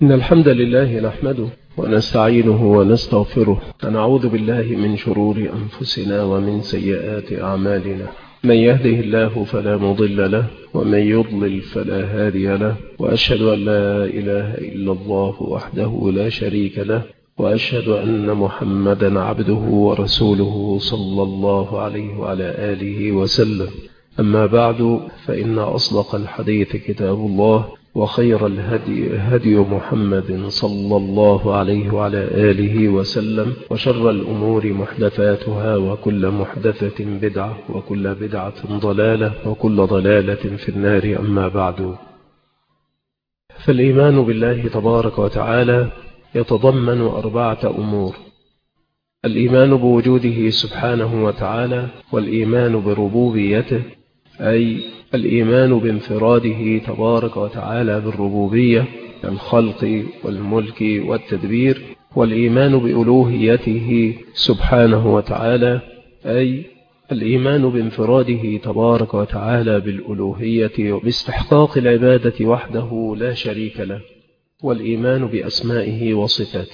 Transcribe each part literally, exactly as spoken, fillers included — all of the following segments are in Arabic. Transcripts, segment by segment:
إن الحمد لله نحمده ونستعينه ونستغفره ونعوذ بالله من شرور أنفسنا ومن سيئات أعمالنا. من يهده الله فلا مضل له ومن يضلل فلا هادي له، وأشهد أن لا إله إلا الله وحده لا شريك له، وأشهد أن محمدا عبده ورسوله صلى الله عليه وعلى آله وسلم. أما بعد، فإن أصدق الحديث كتاب الله، وخير الهدي هدي محمد صلى الله عليه وعلى آله وسلم، وشر الأمور محدثاتها، وكل محدثة بدعة، وكل بدعة ضلالة، وكل ضلالة في النار. أما بعد، فالإيمان بالله تبارك وتعالى يتضمن أربعة أمور: الإيمان بوجوده سبحانه وتعالى، والإيمان بربوبيته، أي الإيمان بانفراده تبارك وتعالى بالربوبية، الخلق والملك والتدبير، والإيمان بألوهيته سبحانه وتعالى، أي الإيمان بانفراده تبارك وتعالى بالألوهية وباستحقاق العبادة وحده لا شريك له، والإيمان بأسمائه وصفاته.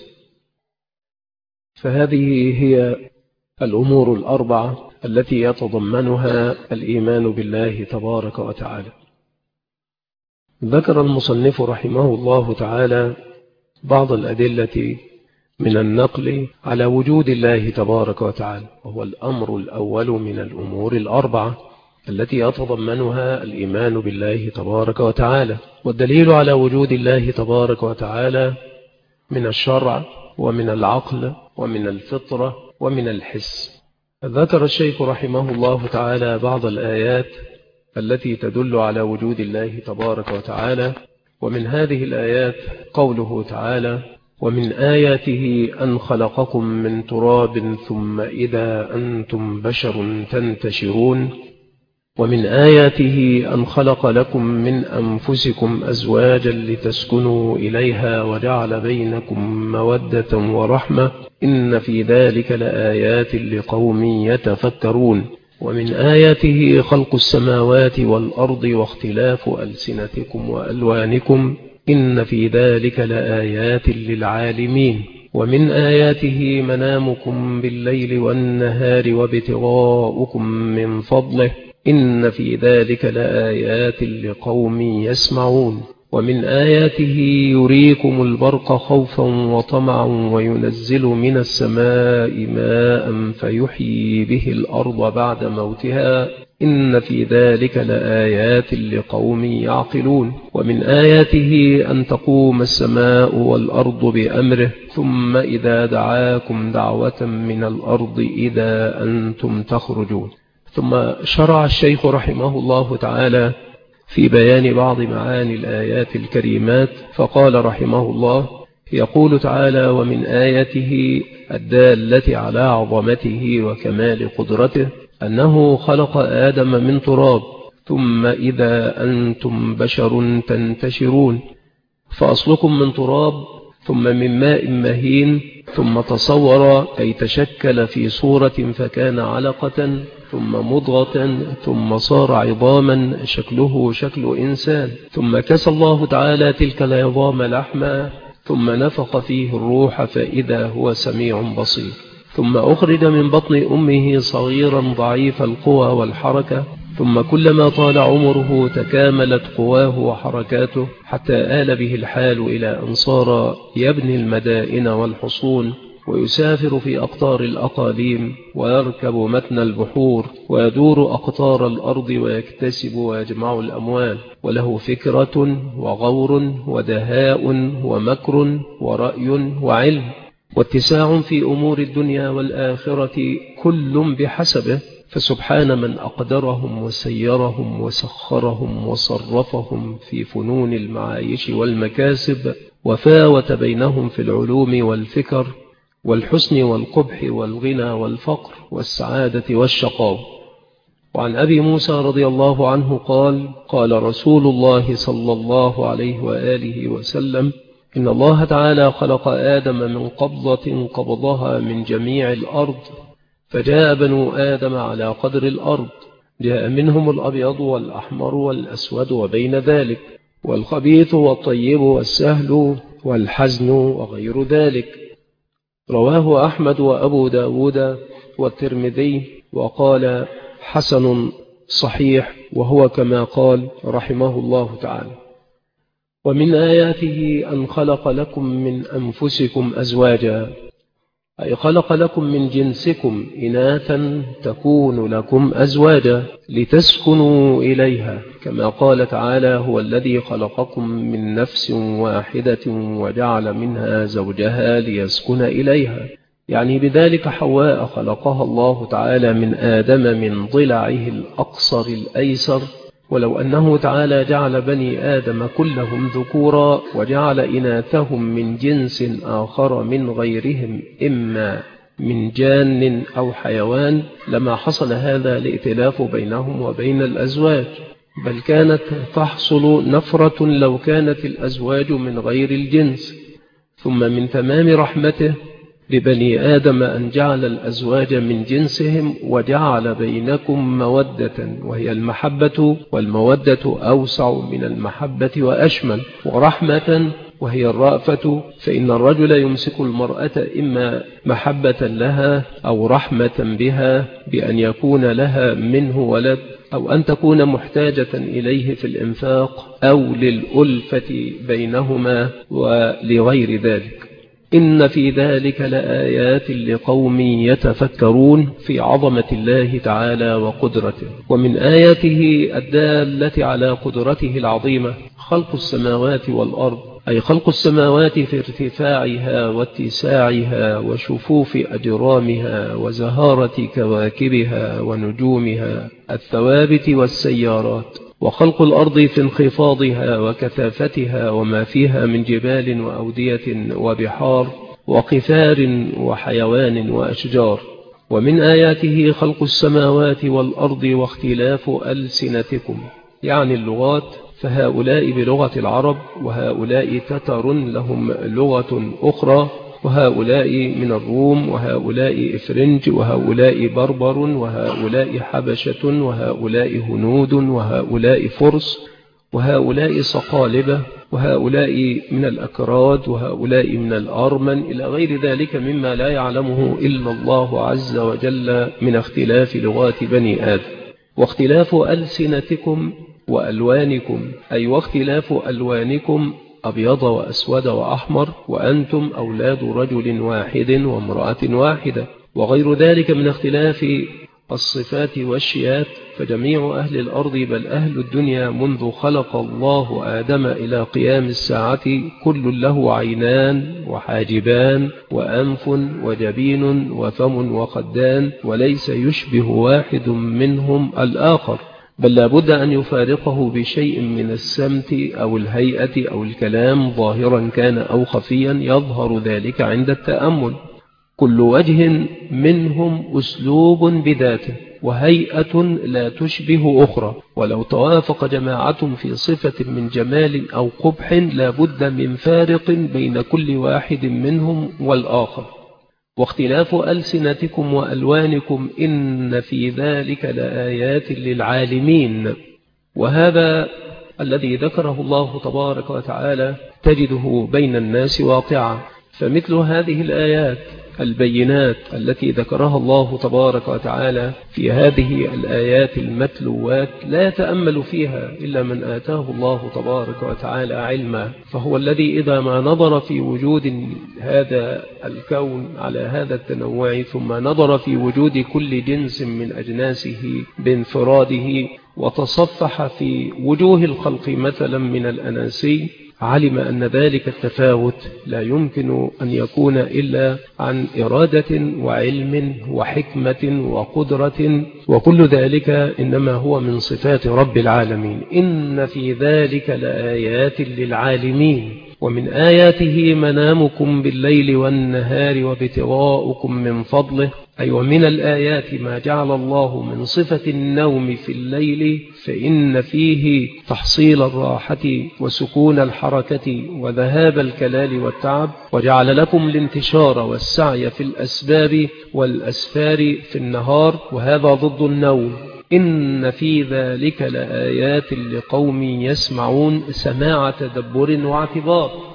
فهذه هي الأمور الأربعة التي يتضمنها الإيمان بالله تبارك وتعالى. ذكر المصنف رحمه الله تعالى بعض الأدلة من النقل على وجود الله تبارك وتعالى، وهو الأمر الأول من الأمور الأربعة التي يتضمنها الإيمان بالله تبارك وتعالى. والدليل على وجود الله تبارك وتعالى من الشرع ومن العقل ومن الفطرة ومن الحس. ذكر الشيخ رحمه الله تعالى بعض الآيات التي تدل على وجود الله تبارك وتعالى، ومن هذه الآيات قوله تعالى: ومن آياته أن خلقكم من تراب ثم إذا أنتم بشر تنتشرون، ومن آياته أن خلق لكم من أنفسكم أزواجا لتسكنوا إليها وجعل بينكم مودة ورحمة إن في ذلك لآيات لقوم يتفكرون، ومن آياته خلق السماوات والأرض واختلاف ألسنتكم وألوانكم إن في ذلك لآيات للعالمين، ومن آياته منامكم بالليل والنهار وابتغاؤكم من فضله إن في ذلك لآيات لقوم يسمعون، ومن آياته يريكم البرق خوفا وطمعا وينزل من السماء ماء فيحيي به الأرض بعد موتها إن في ذلك لآيات لقوم يعقلون، ومن آياته أن تقوم السماء والأرض بأمره ثم إذا دعاكم دعوة من الأرض إذا أنتم تخرجون. ثم شرع الشيخ رحمه الله تعالى في بيان بعض معاني الآيات الكريمات، فقال رحمه الله: يقول تعالى: ومن آياته الدالة على عظمته وكمال قدرته أنه خلق آدم من تراب ثم إذا أنتم بشر تنتشرون، فأصلكم من تراب ثم من ماء مهين ثم تصور أي تشكل في صورة فكان علقة ثم مضغة ثم صار عظاما شكله شكل إنسان، ثم كسى الله تعالى تلك العظام لحما ثم نفخ فيه الروح فإذا هو سميع بصير، ثم أخرج من بطن أمه صغيرا ضعيف القوى والحركة، ثم كلما طال عمره تكاملت قواه وحركاته حتى آل به الحال إلى أن صار يبني المدائن والحصون ويسافر في أقطار الأقاليم ويركب متن البحور ويدور أقطار الأرض ويكتسب ويجمع الأموال، وله فكرة وغور ودهاء ومكر ورأي وعلم واتساع في أمور الدنيا والآخرة كل بحسبه، فسبحان من أقدرهم وسيرهم وسخرهم وصرفهم في فنون المعايش والمكاسب وفاوت بينهم في العلوم والفكر والحسن والقبح والغنى والفقر والسعادة والشقاء. وعن أبي موسى رضي الله عنه قال: قال رسول الله صلى الله عليه وآله وسلم: إن الله تعالى خلق آدم من قبضة قبضها من جميع الأرض، فجاء بنو آدم على قدر الأرض، جاء منهم الأبيض والأحمر والأسود وبين ذلك، والخبيث والطيب والسهل والحزن وغير ذلك. رواه أحمد وأبو داود والترمذي وقال حسن صحيح، وهو كما قال رحمه الله تعالى. ومن آياته أن خلق لكم من أنفسكم أزواجا، أي خلق لكم من جنسكم إناثا تكون لكم أزواجا لتسكنوا إليها، كما قال تعالى هو الذي خلقكم من نفس واحدة وجعل منها زوجها ليسكن إليها، يعني بذلك حواء خلقها الله تعالى من آدم من ضلعه الأقصر الأيسر. ولو أنه تعالى جعل بني آدم كلهم ذكورا وجعل إناثهم من جنس آخر من غيرهم إما من جان أو حيوان لما حصل هذا الائتلاف بينهم وبين الأزواج، بل كانت تحصل نفرة لو كانت الأزواج من غير الجنس. ثم من تمام رحمته ببني آدم أن جعل الأزواج من جنسهم وجعل بينكم مودة، وهي المحبة، والمودة أوسع من المحبة وأشمل، ورحمة وهي الرأفة، فإن الرجل يمسك المرأة إما محبة لها أو رحمة بها بأن يكون لها منه ولد، أو أن تكون محتاجة إليه في الإنفاق، أو للألفة بينهما ولغير ذلك. إن في ذلك لآيات لقوم يتفكرون في عظمة الله تعالى وقدرته. ومن آياته الدالة على قدرته العظيمة خلق السماوات والأرض، أي خلق السماوات في ارتفاعها واتساعها وشفوف أجرامها وزهارة كواكبها ونجومها الثوابت والسيارات، وخلق الأرض في انخفاضها وكثافتها وما فيها من جبال وأودية وبحار وقفار وحيوان وأشجار. ومن آياته خلق السماوات والأرض واختلاف ألسنتكم، يعني اللغات، فهؤلاء بلغة العرب، وهؤلاء تتر لهم لغة أخرى، وهؤلاء من الروم، وهؤلاء إفرنج، وهؤلاء بربر، وهؤلاء حبشة، وهؤلاء هنود، وهؤلاء فرس، وهؤلاء صقالبة، وهؤلاء من الأكراد، وهؤلاء من الأرمن، إلى غير ذلك مما لا يعلمه إلا الله عز وجل من اختلاف لغات بني آدم. واختلاف ألسنتكم وألوانكم، أي واختلاف ألوانكم أبيض وأسود وأحمر، وأنتم أولاد رجل واحد وامرأة واحدة، وغير ذلك من اختلاف الصفات والشيات. فجميع أهل الأرض بل أهل الدنيا منذ خلق الله آدم إلى قيام الساعة كل له عينان وحاجبان وأنف وجبين وفم وخدان، وليس يشبه واحد منهم الآخر، بل لا بد أن يفارقه بشيء من السمت أو الهيئة أو الكلام، ظاهرا كان أو خفيا، يظهر ذلك عند التأمل. كل وجه منهم أسلوب بذاته وهيئة لا تشبه أخرى، ولو توافق جماعة في صفة من جمال أو قبح لا بد من فارق بين كل واحد منهم والآخر. واختلاف ألسنتكم وألوانكم إن في ذلك لآيات للعالمين. وهذا الذي ذكره الله تبارك وتعالى تجده بين الناس واقعا، فمثل هذه الآيات البينات التي ذكرها الله تبارك وتعالى في هذه الآيات المتلوات لا يتأمل فيها إلا من آتاه الله تبارك وتعالى علما، فهو الذي إذا ما نظر في وجود هذا الكون على هذا التنوع، ثم نظر في وجود كل جنس من أجناسه بانفراده، وتصفح في وجوه الخلق مثلا من الأناسي، علم أن ذلك التفاوت لا يمكن أن يكون إلا عن إرادة وعلم وحكمة وقدرة، وكل ذلك إنما هو من صفات رب العالمين. إن في ذلك لآيات للعالمين. ومن آياته منامكم بالليل والنهار وابتغاؤكم من فضله، أي ومن الآيات ما جعل الله من صفة النوم في الليل، فإن فيه تحصيل الراحة وسكون الحركة وذهاب الكلال والتعب، وجعل لكم الانتشار والسعي في الأسباب والأسفار في النهار، وهذا ضد النوم. إن في ذلك لآيات لقوم يسمعون، سماع تدبر واعتبار.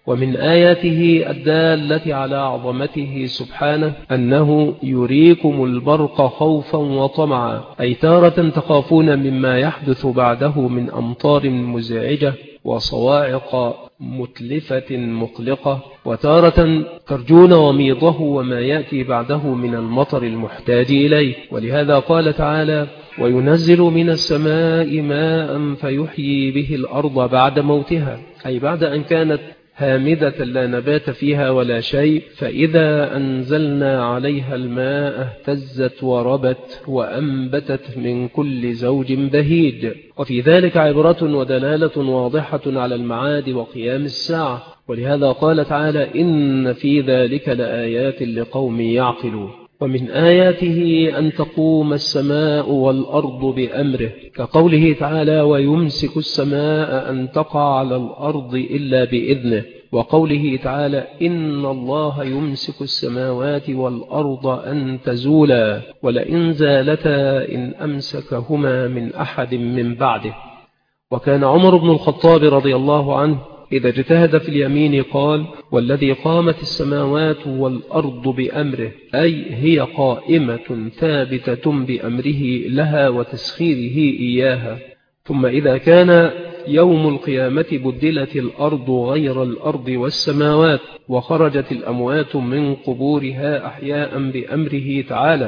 ومن آياته الدالة على عظمته سبحانه أنه يريكم البرق خوفا وطمعا، أي تارة تخافون مما يحدث بعده من أمطار مزعجة وصواعق متلفة مقلقة، وتارة ترجون وميضه وما يأتي بعده من المطر المحتاج إليه. ولهذا قال تعالى: وينزل من السماء ماء فيحيي به الأرض بعد موتها، أي بعد أن كانت هامدة لا نبات فيها ولا شيء، فإذا أنزلنا عليها الماء اهتزت وربت وأنبتت من كل زوج بهيج. وفي ذلك عبرة ودلالة واضحة على المعاد وقيام الساعة. ولهذا قال تعالى: إن في ذلك لآيات لقوم يعقلون. ومن آياته أن تقوم السماء والأرض بأمره، كقوله تعالى: ويمسك السماء أن تقع على الأرض إلا بإذنه، وقوله تعالى: إن الله يمسك السماوات والأرض أن تزولا ولئن زالتا إن أمسكهما من أحد من بعده. وكان عمر بن الخطاب رضي الله عنه إذا اجتهد في اليمين قال: والذي قامت السماوات والأرض بأمره، أي هي قائمة ثابتة بأمره لها وتسخيره إياها. ثم إذا كان يوم القيامة بدلت الأرض غير الأرض والسماوات، وخرجت الأموات من قبورها أحياء بأمره تعالى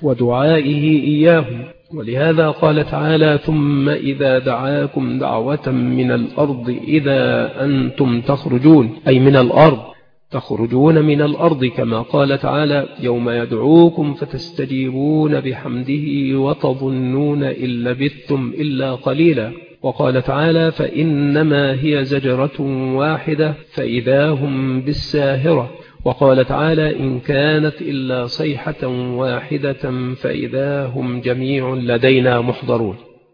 ودعائه إياهم. ولهذا قال تعالى: ثم إذا دعاكم دعوة من الأرض إذا أنتم تخرجون، أي من الأرض، تخرجون من الأرض، كما قال تعالى: يوم يدعوكم فتستجيبون بحمده وتظنون إن لبثتم إلا قليلا. وقال تعالى: فإنما هي زجرة واحدة فإذا هم بالساهرة. وقال تعالى: إن كانت إلا صيحة واحدة فإذا هم جميع لدينا محضرون.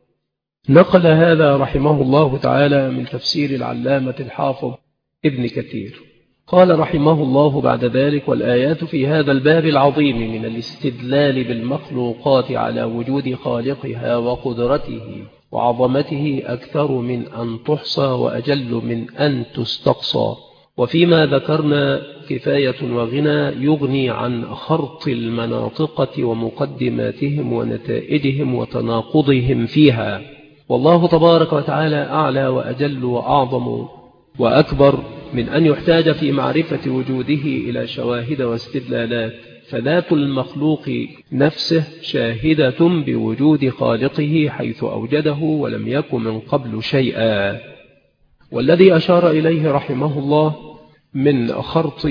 نقل هذا رحمه الله تعالى من تفسير العلامة الحافظ ابن كثير. قال رحمه الله بعد ذلك: والآيات في هذا الباب العظيم من الاستدلال بالمخلوقات على وجود خالقها وقدرته وعظمته أكثر من أن تحصى وأجل من أن تستقصى. وفيما ذكرنا كفاية وغنى يغني عن خرط المناطقة ومقدماتهم ونتائجهم وتناقضهم فيها. والله تبارك وتعالى أعلى وأجل وأعظم وأكبر من أن يحتاج في معرفة وجوده إلى شواهد واستدلالات، فذات المخلوق نفسه شاهدة بوجود خالقه حيث أوجده ولم يكن من قبل شيئا. والذي أشار إليه رحمه الله من خرط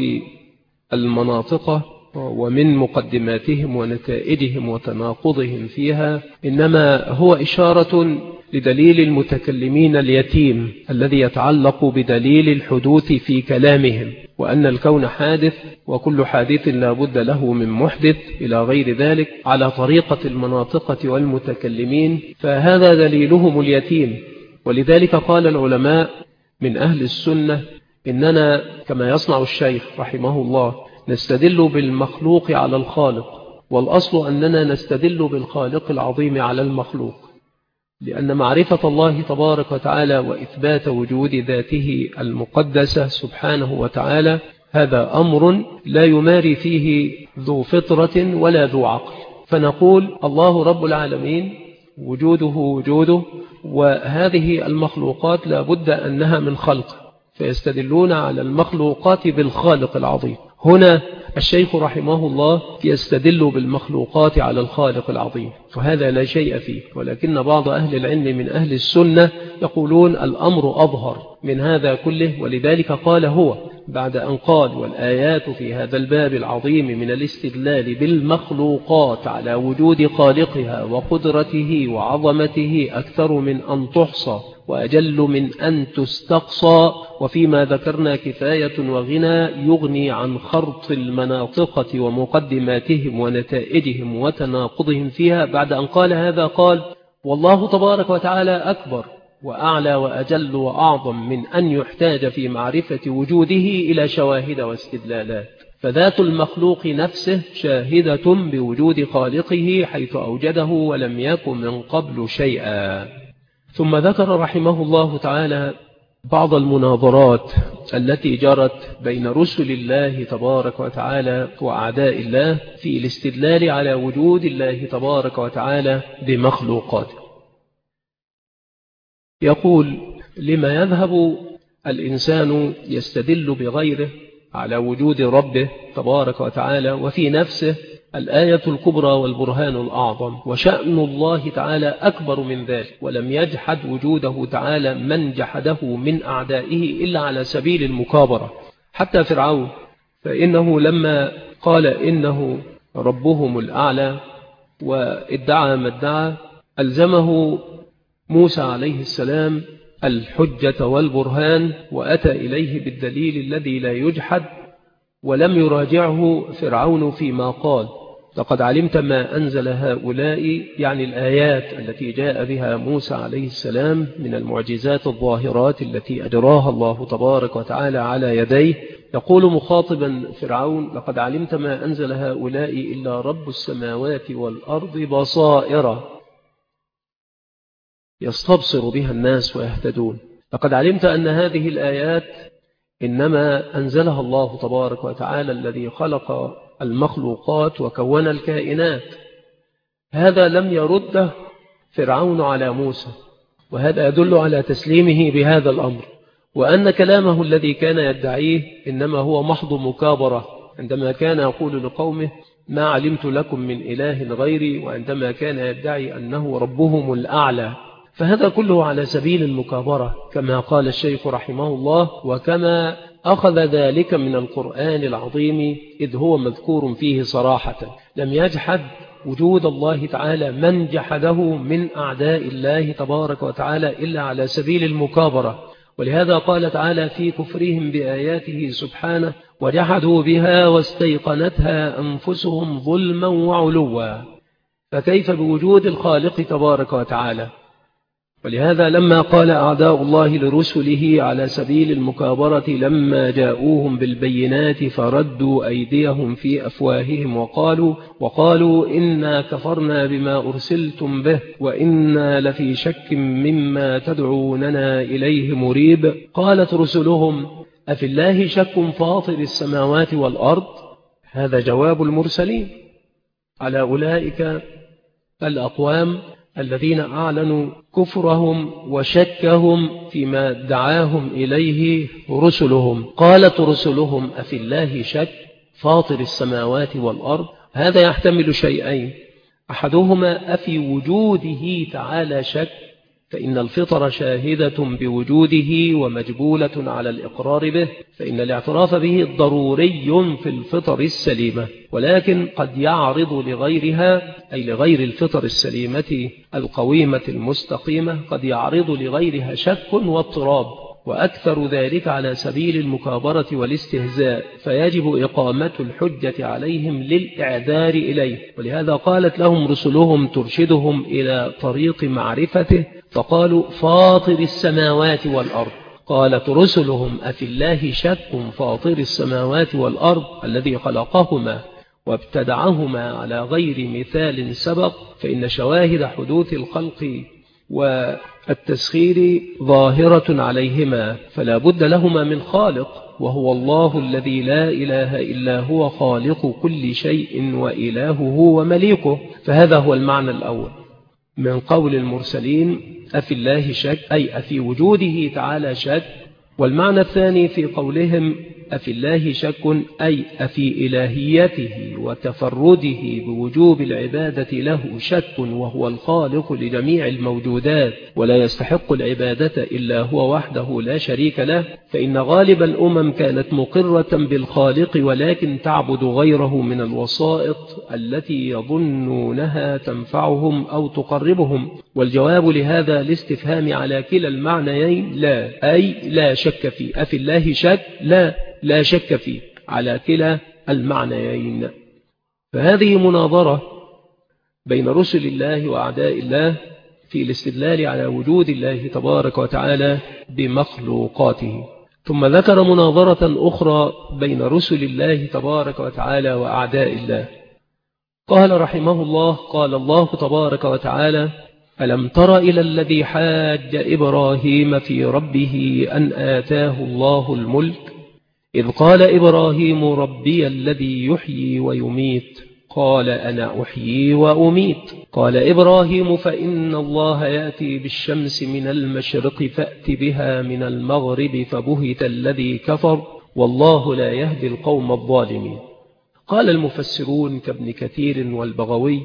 المناطق ومن مقدماتهم ونتائجهم وتناقضهم فيها إنما هو إشارة لدليل المتكلمين اليتيم الذي يتعلق بدليل الحدوث في كلامهم، وأن الكون حادث وكل حادث لا بد له من محدث إلى غير ذلك على طريقة المناطقة والمتكلمين، فهذا دليلهم اليتيم. ولذلك قال العلماء من أهل السنة: إننا كما يصنع الشيخ رحمه الله نستدل بالمخلوق على الخالق، والأصل أننا نستدل بالخالق العظيم على المخلوق، لأن معرفة الله تبارك وتعالى وإثبات وجود ذاته المقدسة سبحانه وتعالى هذا أمر لا يماري فيه ذو فطرة ولا ذو عقل. فنقول الله رب العالمين وجوده وجوده، وهذه المخلوقات لا بد أنها من خلق، فيستدلون على المخلوقات بالخالق العظيم. هنا الشيخ رحمه الله يستدل بالمخلوقات على الخالق العظيم، وهذا لا شيء فيه. ولكن بعض أهل العلم من أهل السنة يقولون الأمر أظهر من هذا كله، ولذلك قال هو بعد أن قال: والآيات في هذا الباب العظيم من الاستدلال بالمخلوقات على وجود خالقها وقدرته وعظمته أكثر من أن تحصى وأجل من أن تستقصى. وفيما ذكرنا كفاية وغنى يغني عن خرط المناطقة ومقدماتهم ونتائجهم وتناقضهم فيها. بعد أن قال هذا قال: والله تبارك وتعالى أكبر وأعلى وأجل وأعظم من أن يحتاج في معرفة وجوده إلى شواهد واستدلالات، فذات المخلوق نفسه شاهدة بوجود خالقه حيث أوجده ولم يكن من قبل شيئا. ثم ذكر رحمه الله تعالى بعض المناظرات التي جرت بين رسل الله تبارك وتعالى وأعداء الله في الاستدلال على وجود الله تبارك وتعالى بمخلوقاته. يقول: لما يذهب الإنسان يستدل بغيره على وجود ربه تبارك وتعالى وفي نفسه الآية الكبرى والبرهان الأعظم، وشأن الله تعالى أكبر من ذلك، ولم يجحد وجوده تعالى من جحده من أعدائه إلا على سبيل المكابرة، حتى فرعون، فإنه لما قال إنه ربهم الأعلى وادعى ما ادعى ألزمه موسى عليه السلام الحجة والبرهان، وأتى إليه بالدليل الذي لا يجحد، ولم يراجعه فرعون فيما قال: لقد علمت ما أنزل هؤلاء، يعني الآيات التي جاء بها موسى عليه السلام من المعجزات الظاهرات التي أجراها الله تبارك وتعالى على يديه. يقول مخاطبا فرعون: لقد علمت ما أنزل هؤلاء إلا رب السماوات والأرض بصائر يستبصر بها الناس ويهتدون. لقد علمت أن هذه الآيات إنما أنزلها الله تبارك وتعالى الذي خلق المخلوقات وكون الكائنات. هذا لم يرده فرعون على موسى، وهذا يدل على تسليمه بهذا الأمر، وأن كلامه الذي كان يدعيه إنما هو محض مكابرة، عندما كان يقول لقومه: ما علمت لكم من إله غيري، وعندما كان يدعي أنه ربهم الأعلى. فهذا كله على سبيل المكابرة كما قال الشيخ رحمه الله، وكما أخذ ذلك من القرآن العظيم، إذ هو مذكور فيه صراحة. لم يجحد وجود الله تعالى من جحده من أعداء الله تبارك وتعالى إلا على سبيل المكابرة. ولهذا قال تعالى في كفرهم بآياته سبحانه: وجحدوا بها واستيقنتها أنفسهم ظلما وعلوا. فكيف بوجود الخالق تبارك وتعالى؟ ولهذا لما قال أعداء الله لرسله على سبيل المكابرة لما جاءوهم بالبينات فردوا أيديهم في أفواههم وقالوا وقالوا إنا كفرنا بما أرسلتم به وإنا لفي شك مما تدعوننا إليه مريب. قالت رسلهم: أفي الله شك فاطر السماوات والأرض؟ هذا جواب المرسلين على أولئك الأقوام الذين أعلنوا كفرهم وشكهم فيما دعاهم إليه رسلهم. قالت رسلهم: أفي الله شك فاطر السماوات والأرض؟ هذا يحتمل شيئين: أحدهما أفي وجوده تعالى شك، فإن الفطر شاهدة بوجوده ومجبولة على الإقرار به، فإن الاعتراف به ضروري في الفطر السليمة، ولكن قد يعرض لغيرها، أي لغير الفطر السليمة القويمة المستقيمة، قد يعرض لغيرها شك واضطراب، وأكثر ذلك على سبيل المكابرة والاستهزاء، فيجب إقامة الحجة عليهم للإعذار إليه. ولهذا قالت لهم رسلهم ترشدهم إلى طريق معرفته، فقالوا: فاطر السماوات والأرض. قالت رسلهم: أفي الله شك فاطر السماوات والأرض الذي خلقهما وابتدعهما على غير مثال سبق، فإن شواهد حدوث الخلق والتسخير ظاهرة عليهما، فلا بد لهما من خالق، وهو الله الذي لا إله إلا هو خالق كل شيء وإلهه ومليكه. فهذا هو المعنى الأول من قول المرسلين: أفي الله شك، أي أفي وجوده تعالى شك. والمعنى الثاني في قولهم: أفي الله شك، أي أفي إلهيته وتفرده بوجوب العبادة له شك، وهو الخالق لجميع الموجودات ولا يستحق العبادة إلا هو وحده لا شريك له. فإن غالب الأمم كانت مقرة بالخالق ولكن تعبد غيره من الوسائط التي يظنونها تنفعهم أو تقربهم. والجواب لهذا الاستفهام على كلا المعنيين لا، أي لا شك فيه. أفي الله شك، لا لا شك فيه، على كلا المعنيين. فهذه مناظرة بين رسل الله وأعداء الله في الاستدلال على وجود الله تبارك وتعالى بمخلوقاته. ثم ذكر مناظرة أخرى بين رسل الله تبارك وتعالى وأعداء الله. قال رحمه الله: قال الله تبارك وتعالى: ألم تر إلى الذي حاج إبراهيم في ربه أن آتاه الله الملك إذ قال إبراهيم ربي الذي يحيي ويميت قال أنا أحيي وأميت قال إبراهيم فإن الله يأتي بالشمس من المشرق فأت بها من المغرب فبهت الذي كفر والله لا يهدي القوم الظالمين. قال المفسرون كابن كثير والبغوي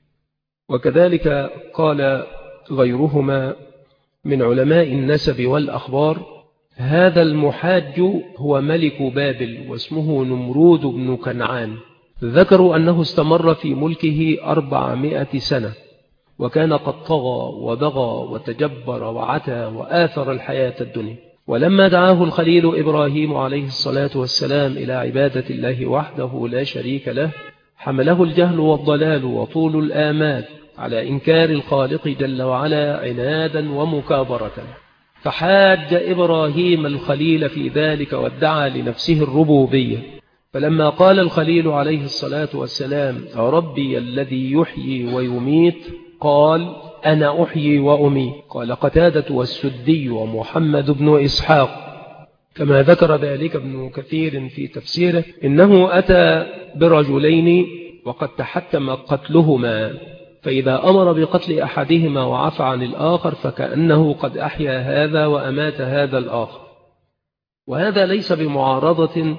وكذلك قال غيرهما من علماء النسب والأخبار هذا المحاج هو ملك بابل واسمه نمرود بن كنعان. ذكروا أنه استمر في ملكه أربعمائة سنة وكان قد طغى وبغى وتجبر وعتى وآثر الحياة الدنيا. ولما دعاه الخليل إبراهيم عليه الصلاة والسلام إلى عبادة الله وحده لا شريك له حمله الجهل والضلال وطول الآمال على إنكار الخالق جل وعلا عنادا ومكابرة، فحاج إبراهيم الخليل في ذلك وادعى لنفسه الربوبية. فلما قال الخليل عليه الصلاة والسلام ربي الذي يحيي ويميت قال أنا أحيي وأميت. قال قتادة والسدي ومحمد بن إسحاق كما ذكر ذلك ابن كثير في تفسيره إنه أتى برجلين وقد تحتم قتلهما، فإذا أمر بقتل أحدهما وعفى عن الآخر فكأنه قد أحيا هذا وأمات هذا الآخر. وهذا ليس بمعارضة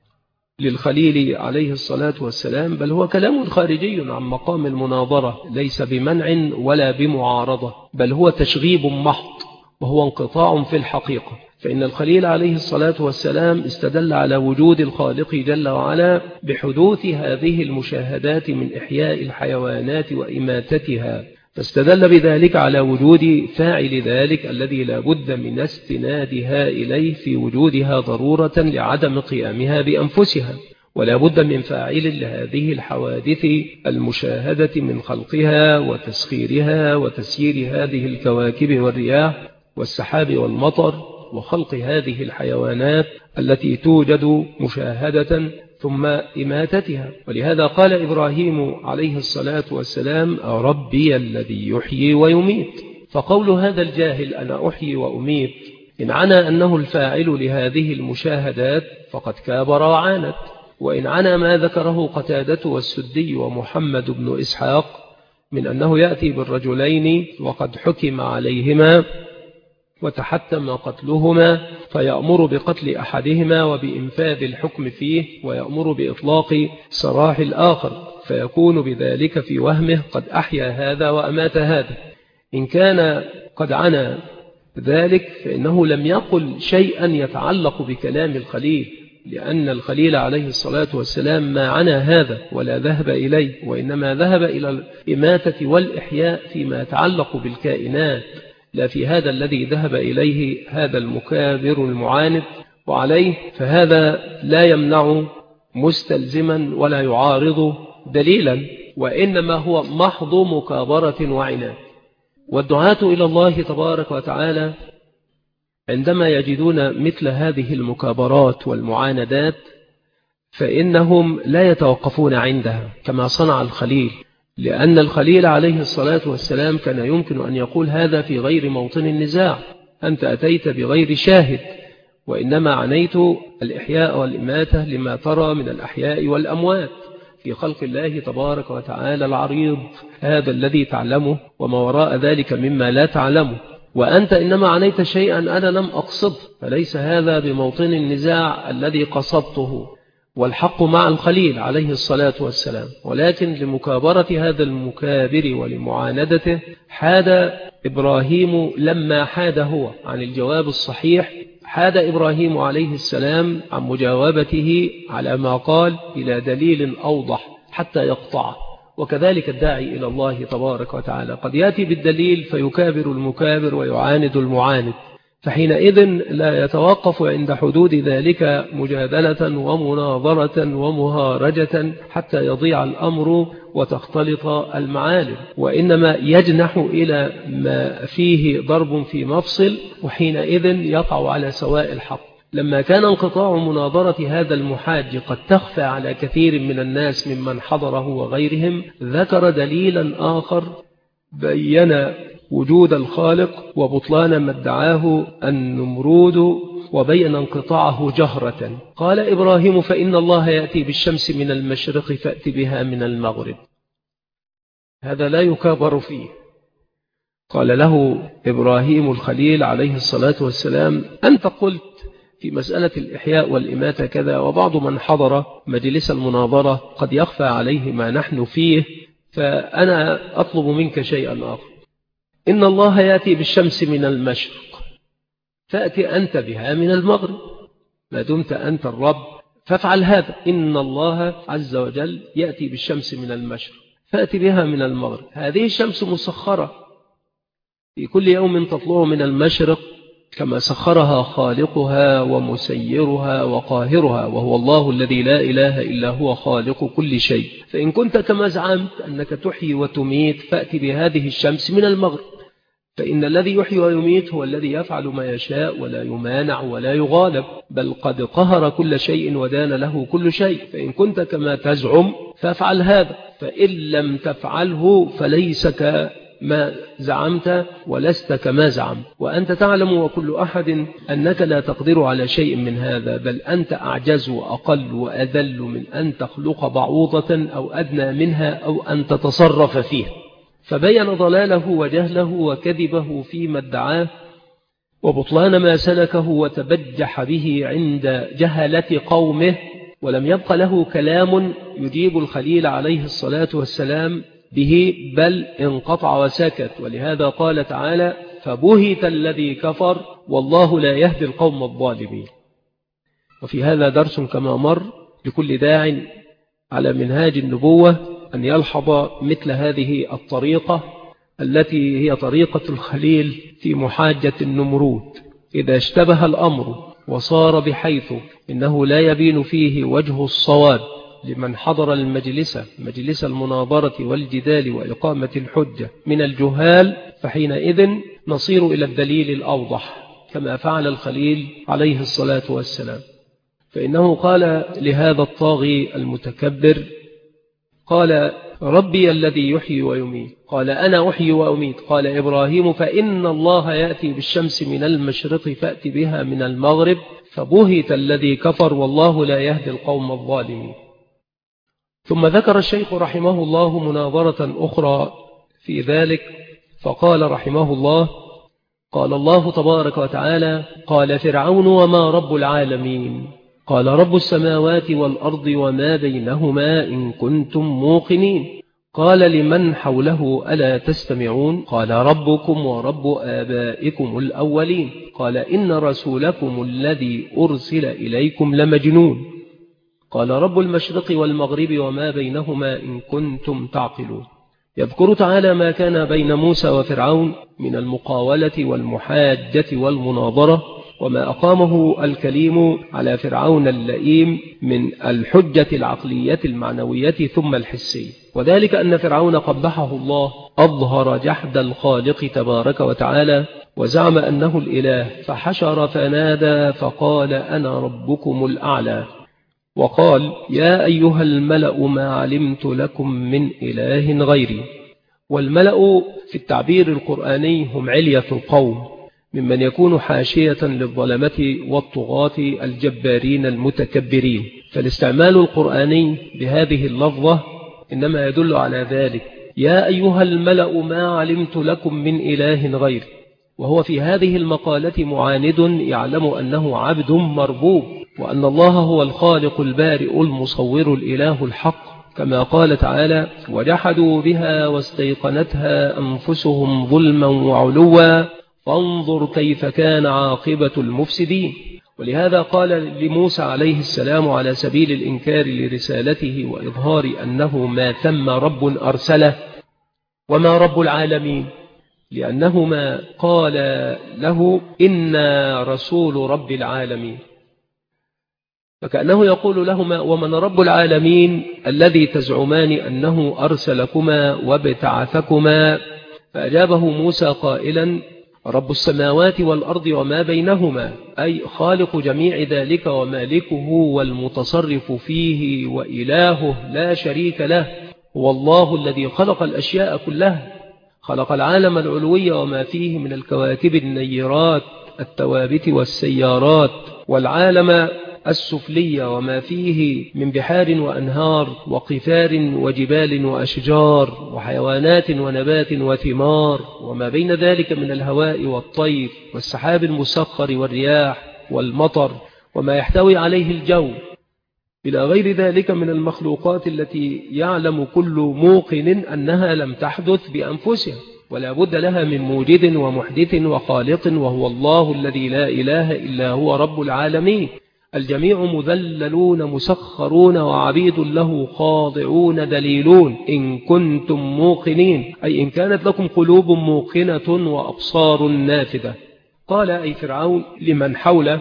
للخليل عليه الصلاة والسلام، بل هو كلام خارجي عن مقام المناظرة، ليس بمنع ولا بمعارضة، بل هو تشغيب محض وهو انقطاع في الحقيقة. فإن الخليل عليه الصلاة والسلام استدل على وجود الخالق جل وعلا بحدوث هذه المشاهدات من إحياء الحيوانات وإماتتها، فاستدل بذلك على وجود فاعل ذلك الذي لا بد من استنادها إليه في وجودها ضرورة لعدم قيامها بأنفسها، ولا بد من فاعل لهذه الحوادث المشاهدة من خلقها وتسخيرها وتسيير هذه الكواكب والرياح والسحاب والمطر وخلق هذه الحيوانات التي توجد مشاهدة ثم إماتتها. ولهذا قال إبراهيم عليه الصلاة والسلام ربي الذي يحيي ويميت. فقول هذا الجاهل أنا أحيي وأميت إن عنى أنه الفاعل لهذه المشاهدات فقد كابر وعاند، وإن عنى ما ذكره قتادة والسدي ومحمد بن إسحاق من أنه يأتي بالرجلين وقد حكم عليهما وتحتم قتلهما فيأمر بقتل أحدهما وبإنفاذ الحكم فيه ويأمر بإطلاق سراح الآخر، فيكون بذلك في وهمه قد أحيا هذا وأمات هذا. إن كان قد عنى ذلك فإنه لم يقل شيئا يتعلق بكلام الخليل، لأن الخليل عليه الصلاة والسلام ما عنى هذا ولا ذهب إليه، وإنما ذهب إلى الإماتة والإحياء فيما يتعلق بالكائنات، لا في هذا الذي ذهب إليه هذا المكابر المعاند. وعليه فهذا لا يمنع مستلزما ولا يعارض دليلا، وإنما هو محض مكابرة وعناد. والدعاة إلى الله تبارك وتعالى عندما يجدون مثل هذه المكابرات والمعاندات فإنهم لا يتوقفون عندها كما صنع الخليل، لأن الخليل عليه الصلاة والسلام كان يمكن أن يقول هذا في غير موطن النزاع، أنت أتيت بغير شاهد، وإنما عنيت الإحياء والإماتة لما ترى من الأحياء والأموات في خلق الله تبارك وتعالى العريض هذا الذي تعلمه وما وراء ذلك مما لا تعلمه، وأنت إنما عنيت شيئا أنا لم أقصد، فليس هذا بموطن النزاع الذي قصدته. والحق مع الخليل عليه الصلاة والسلام، ولكن لمكابرة هذا المكابر ولمعاندته حاد إبراهيم. لما حاد هو عن الجواب الصحيح حاد إبراهيم عليه السلام عن مجاوبته على ما قال إلى دليل أوضح حتى يقطعه. وكذلك الداعي إلى الله تبارك وتعالى قد يأتي بالدليل فيكابر المكابر ويعاند المعاند، فحينئذ لا يتوقف عند حدود ذلك مجادلة ومناظرة ومهارجة حتى يضيع الأمر وتختلط المعالم، وإنما يجنح إلى ما فيه ضرب في مفصل، وحينئذ يقع على سواء الحق. لما كان انقطاع مناظرة هذا المحاج قد تخفى على كثير من الناس ممن حضره وغيرهم ذكر دليلا آخر بين وجود الخالق وبطلان ما ادعاه النمرود وبين انقطاعه جهرة. قال إبراهيم فإن الله يأتي بالشمس من المشرق فأت بها من المغرب. هذا لا يكابر فيه. قال له إبراهيم الخليل عليه الصلاة والسلام أنت قلت في مسألة الإحياء والإماتة كذا، وبعض من حضر مجلس المناظرة قد يخفى عليه ما نحن فيه، فأنا أطلب منك شيئا آخر. إن الله يأتي بالشمس من المشرق فأتي أنت بها من المغرب، ما دمت أنت الرب فافعل هذا. إن الله عز وجل يأتي بالشمس من المشرق فأتي بها من المغرب. هذه الشمس مسخرة في كل يوم تطلع من المشرق كما سخرها خالقها ومسيرها وقاهرها، وهو الله الذي لا إله إلا هو خالق كل شيء. فإن كنت كما زعمت أنك تحيي وتميت فأتي بهذه الشمس من المغرب، فإن الذي يحيي ويميت هو الذي يفعل ما يشاء ولا يمانع ولا يغالب، بل قد قهر كل شيء ودان له كل شيء. فإن كنت كما تزعم فافعل هذا، فإن لم تفعله فليس كما زعمت ولست كما زعمت، وأنت تعلم وكل أحد أنك لا تقدر على شيء من هذا، بل أنت أعجز وأقل وأذل من أن تخلق بعوضة أو أدنى منها أو أن تتصرف فيها. فبين ضلاله وجهله وكذبه فيما ادعاه وبطلان ما سلكه وتبجح به عند جهلة قومه، ولم يبق له كلام يجيب الخليل عليه الصلاة والسلام به، بل انقطع وسكت. ولهذا قال تعالى فبهت الذي كفر والله لا يهدي القوم الظالمين. وفي هذا درس كما مر لكل داع على منهاج النبوة أن يلحظ مثل هذه الطريقة التي هي طريقة الخليل في محاجة النمرود. إذا اشتبه الأمر وصار بحيث إنه لا يبين فيه وجه الصواب لمن حضر المجلس مجلس المناظرة والجدال وإقامة الحجة من الجهال، فحينئذ نصير إلى الدليل الأوضح كما فعل الخليل عليه الصلاة والسلام. فإنه قال لهذا الطاغي المتكبر قال ربي الذي يحيي ويميت، قال أنا أحيي وأميت. قال إبراهيم فإن الله يأتي بالشمس من المشرق فأتي بها من المغرب فبهت الذي كفر والله لا يهدي القوم الظالمين. ثم ذكر الشيخ رحمه الله مناظرة أخرى في ذلك فقال رحمه الله قال الله تبارك وتعالى قال فرعون وما رب العالمين؟ قال رب السماوات والأرض وما بينهما إن كنتم موقنين. قال لمن حوله ألا تستمعون؟ قال ربكم ورب آبائكم الأولين. قال إن رسولكم الذي أرسل إليكم لمجنون. قال رب المشرق والمغرب وما بينهما إن كنتم تعقلون. يذكر تعالى ما كان بين موسى وفرعون من المقاولة والمحاجة والمناظرة، وما أقامه الكليم على فرعون اللئيم من الحجة العقلية المعنوية ثم الحسية، وذلك أن فرعون قبحه الله أظهر جحد الخالق تبارك وتعالى وزعم أنه الإله، فحشر فنادى فقال أنا ربكم الأعلى، وقال يا أيها الملأ ما علمت لكم من إله غيري. والملأ في التعبير القرآني هم علية القوم ممن يكون حاشية للظلمة والطغاة الجبارين المتكبرين، فالاستعمال القرآني بهذه اللفظة إنما يدل على ذلك. يا أيها الملأ ما علمت لكم من إله غيري، وهو في هذه المقالة معاند يعلم أنه عبد مربوب، وأن الله هو الخالق البارئ المصور الإله الحق، كما قال تعالى وجحدوا بها واستيقنتها أنفسهم ظلما وعلوا فانظر كيف كان عاقبة المفسدين. ولهذا قال لموسى عليه السلام على سبيل الإنكار لرسالته وإظهار أنه ما ثم رب أرسله وما رب العالمين، لأنهما قال له إنا رسول رب العالمين، فكأنه يقول لهما ومن رب العالمين الذي تزعمان أنه أرسلكما وابتعثكما؟ فأجابه موسى قائلا رب السماوات والأرض وما بينهما، أي خالق جميع ذلك ومالكه والمتصرف فيه وإلهه لا شريك له، هو الله الذي خلق الأشياء كلها، خلق العالم العلوي وما فيه من الكواكب النيرات التوابت والسيارات، والعالم السفلي وما فيه من بحار وأنهار وقفار وجبال وأشجار وحيوانات ونبات وثمار، وما بين ذلك من الهواء والطير والسحاب المسخر والرياح والمطر وما يحتوي عليه الجو، إلى غير ذلك من المخلوقات التي يعلم كل موقن أنها لم تحدث بأنفسها، ولا بد لها من موجد ومحدث وخالق، وهو الله الذي لا إله إلا هو رب العالمين. الجميع مذللون مسخرون وعبيد له خاضعون ذليلون إن كنتم موقنين، أي إن كانت لكم قلوب موقنة وأبصار نافذة. قال أي فرعون لمن حوله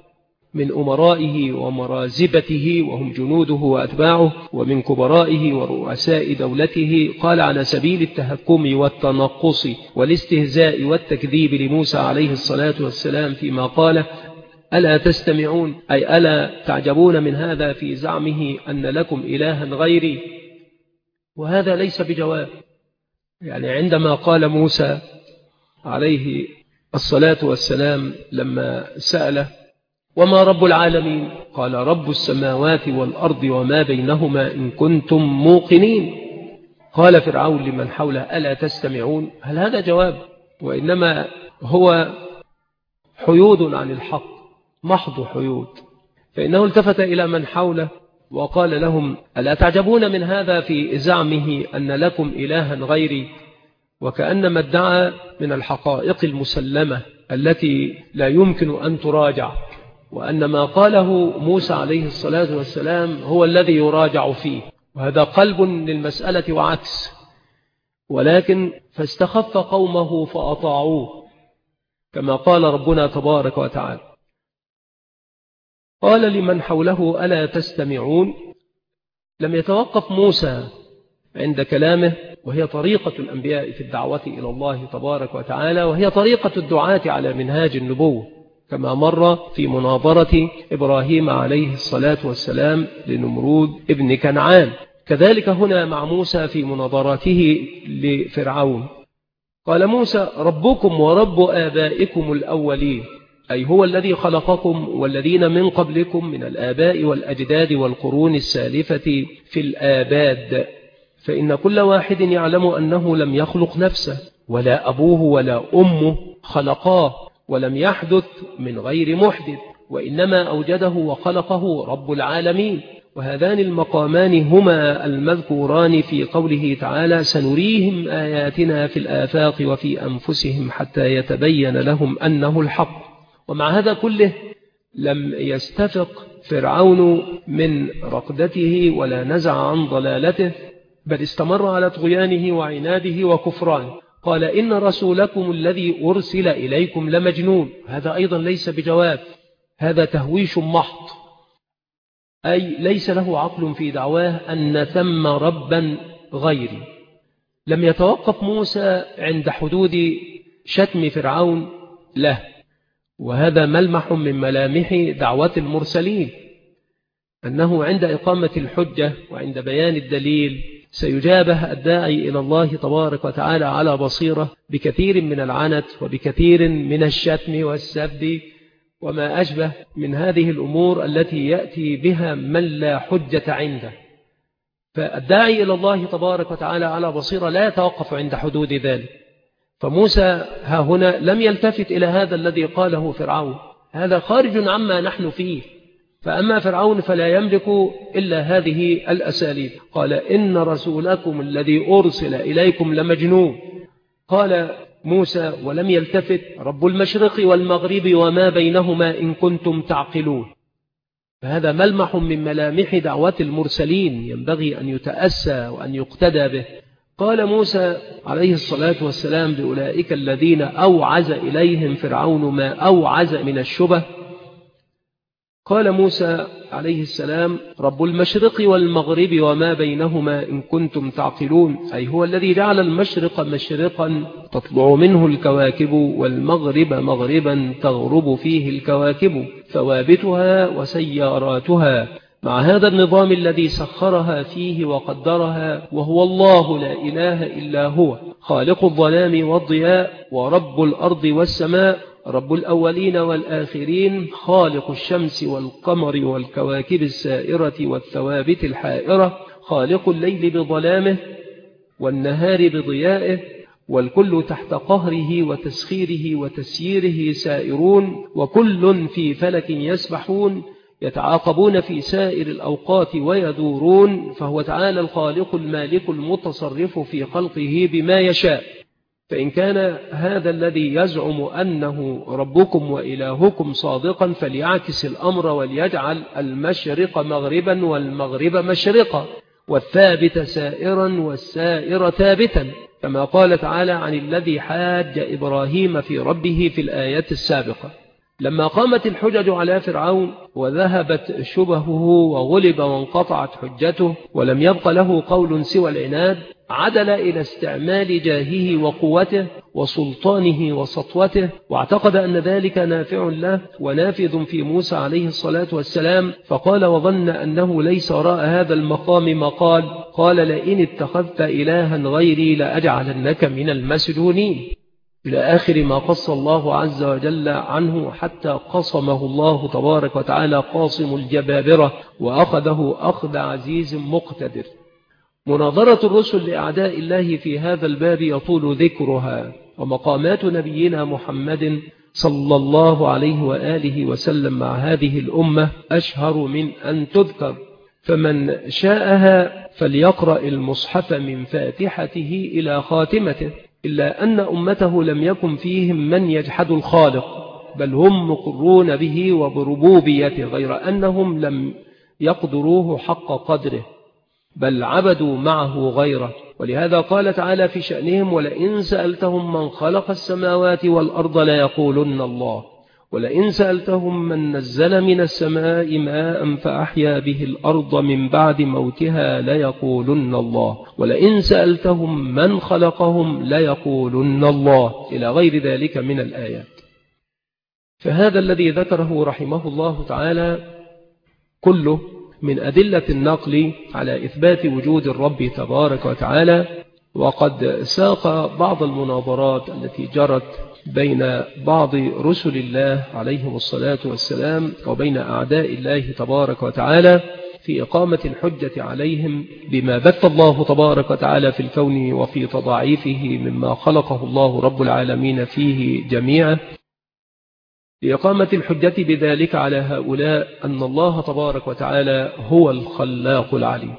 من أمرائه ومرازبته وهم جنوده وأتباعه، ومن كبرائه ورؤساء دولته، قال على سبيل التهكم والتنقص والاستهزاء والتكذيب لموسى عليه الصلاة والسلام فيما قال: ألا تستمعون، أي ألا تعجبون من هذا في زعمه أن لكم إلها غيري؟ وهذا ليس بجواب. يعني عندما قال موسى عليه الصلاة والسلام لما سأله: وما رب العالمين؟ قال: رب السماوات والأرض وما بينهما إن كنتم موقنين. قال فرعون لمن حوله: ألا تستمعون؟ هل هذا جواب؟ وإنما هو حيود عن الحق، محض حيود. فإنه التفت إلى من حوله وقال لهم: ألا تعجبون من هذا في زعمه أن لكم إلها غيري؟ وكأنما ادعى من الحقائق المسلمة التي لا يمكن أن تراجع، وأن ما قاله موسى عليه الصلاة والسلام هو الذي يراجع فيه، وهذا قلب للمسألة وعكس. ولكن فاستخف قومه فأطاعوه كما قال ربنا تبارك وتعالى. قال لمن حوله: ألا تستمعون؟ لم يتوقف موسى عند كلامه، وهي طريقة الأنبياء في الدعوة إلى الله تبارك وتعالى، وهي طريقة الدعاة على منهاج النبوة، كما مر في مناظرة إبراهيم عليه الصلاة والسلام لنمرود ابن كنعان. كذلك هنا مع موسى في مناظرته لفرعون. قال موسى: ربكم ورب آبائكم الأولين، أي هو الذي خلقكم والذين من قبلكم من الآباء والأجداد والقرون السالفة في الآباد، فإن كل واحد يعلم أنه لم يخلق نفسه، ولا أبوه ولا أمه خلقاه، ولم يحدث من غير محدث، وإنما أوجده وخلقه رب العالمين. وهذان المقامان هما المذكوران في قوله تعالى: سنريهم آياتنا في الآفاق وفي أنفسهم حتى يتبين لهم أنه الحق. ومع هذا كله لم يستفق فرعون من رقدته ولا نزع عن ضلالته، بل استمر على طغيانه وعناده وكفرانه. قال: إن رسولكم الذي أرسل إليكم لمجنون. هذا أيضا ليس بجواب، هذا تهويش محض، أي ليس له عقل في دعواه أن ثم ربا غيري. لم يتوقف موسى عند حدود شتم فرعون له، وهذا ملمح من ملامح دعوة المرسلين، أنه عند إقامة الحجة وعند بيان الدليل سيجابه الداعي إلى الله تبارك وتعالى على بصيرة بكثير من العنت وبكثير من الشتم والسب وما أشبه من هذه الأمور التي يأتي بها من لا حجة عنده. فالداعي إلى الله تبارك وتعالى على بصيرة لا يتوقف عند حدود ذلك. فموسى ها هنا لم يلتفت إلى هذا الذي قاله فرعون، هذا خارج عما نحن فيه. فأما فرعون فلا يملك إلا هذه الأساليب. قال: إن رسولكم الذي أرسل إليكم لمجنون. قال موسى ولم يلتفت: رب المشرق والمغرب وما بينهما إن كنتم تعقلون. فهذا ملمح من ملامح دعوة المرسلين ينبغي أن يتأسى وأن يقتدى به. قال موسى عليه الصلاة والسلام لأولئك الذين أوعز إليهم فرعون ما أوعز من الشبه، قال موسى عليه السلام: رب المشرق والمغرب وما بينهما إن كنتم تعقلون، أي هو الذي جعل المشرق مشرقا تطلع منه الكواكب، والمغرب مغربا تغرب فيه الكواكب، ثوابتها وسياراتها، مع هذا النظام الذي سخرها فيه وقدرها، وهو الله لا إله إلا هو، خالق الظلام والضياء، ورب الأرض والسماء، رب الأولين والآخرين، خالق الشمس والقمر والكواكب السائرة والثوابت الحائرة، خالق الليل بظلامه والنهار بضيائه، والكل تحت قهره وتسخيره وتسييره سائرون، وكل في فلك يسبحون يتعاقبون في سائر الأوقات ويدورون، فهو تعالى الخالق المالك المتصرف في خلقه بما يشاء. فإن كان هذا الذي يزعم أنه ربكم وإلهكم صادقا فليعكس الأمر وليجعل المشرق مغربا والمغرب مشرقا، والثابت سائرا والسائر ثابتا، كما قال تعالى عن الذي حاج إبراهيم في ربه في الآيات السابقة. لما قامت الحجج على فرعون وذهبت شبهه وغلب وانقطعت حجته ولم يبق له قول سوى العناد، عدل إلى استعمال جاهه وقوته وسلطانه وسطوته، واعتقد أن ذلك نافع له ونافذ في موسى عليه الصلاة والسلام، فقال وظن أنه ليس وراء هذا المقام مقال، قال لئن اتخذت إلها غيري لأجعلنك من المسجونين، إلى آخر ما قص الله عز وجل عنه، حتى قصمه الله تبارك وتعالى قاصم الجبابرة وأخذه أخذ عزيز مقتدر. مناظرة الرسل لأعداء الله في هذا الباب يطول ذكرها، ومقامات نبينا محمد صلى الله عليه وآله وسلم مع هذه الأمة أشهر من أن تذكر، فمن شاءها فليقرأ المصحف من فاتحته إلى خاتمته، إلا أن أمته لم يكن فيهم من يجحد الخالق، بل هم مقرون به وبربوبيته، غير أنهم لم يقدروه حق قدره، بل عبدوا معه غيره. ولهذا قال تعالى في شأنهم ولئن سألتهم من خلق السماوات والأرض ليقولن الله، ولئن سألتهم من نزل من السماء ماء فأحيا به الأرض من بعد موتها ليقولن الله، ولئن سألتهم من خلقهم ليقولن الله، إلى غير ذلك من الآيات. فهذا الذي ذكره رحمه الله تعالى كله من أدلة النقل على إثبات وجود الرب تبارك وتعالى، وقد ساق بعض المناظرات التي جرت بين بعض رسل الله عليهم الصلاة والسلام وبين أعداء الله تبارك وتعالى في إقامة الحجة عليهم بما بث الله تبارك وتعالى في الكون وفي تضاعيفه مما خلقه الله رب العالمين فيه جميعا، لإقامة الحجة بذلك على هؤلاء أن الله تبارك وتعالى هو الخلاق العليم.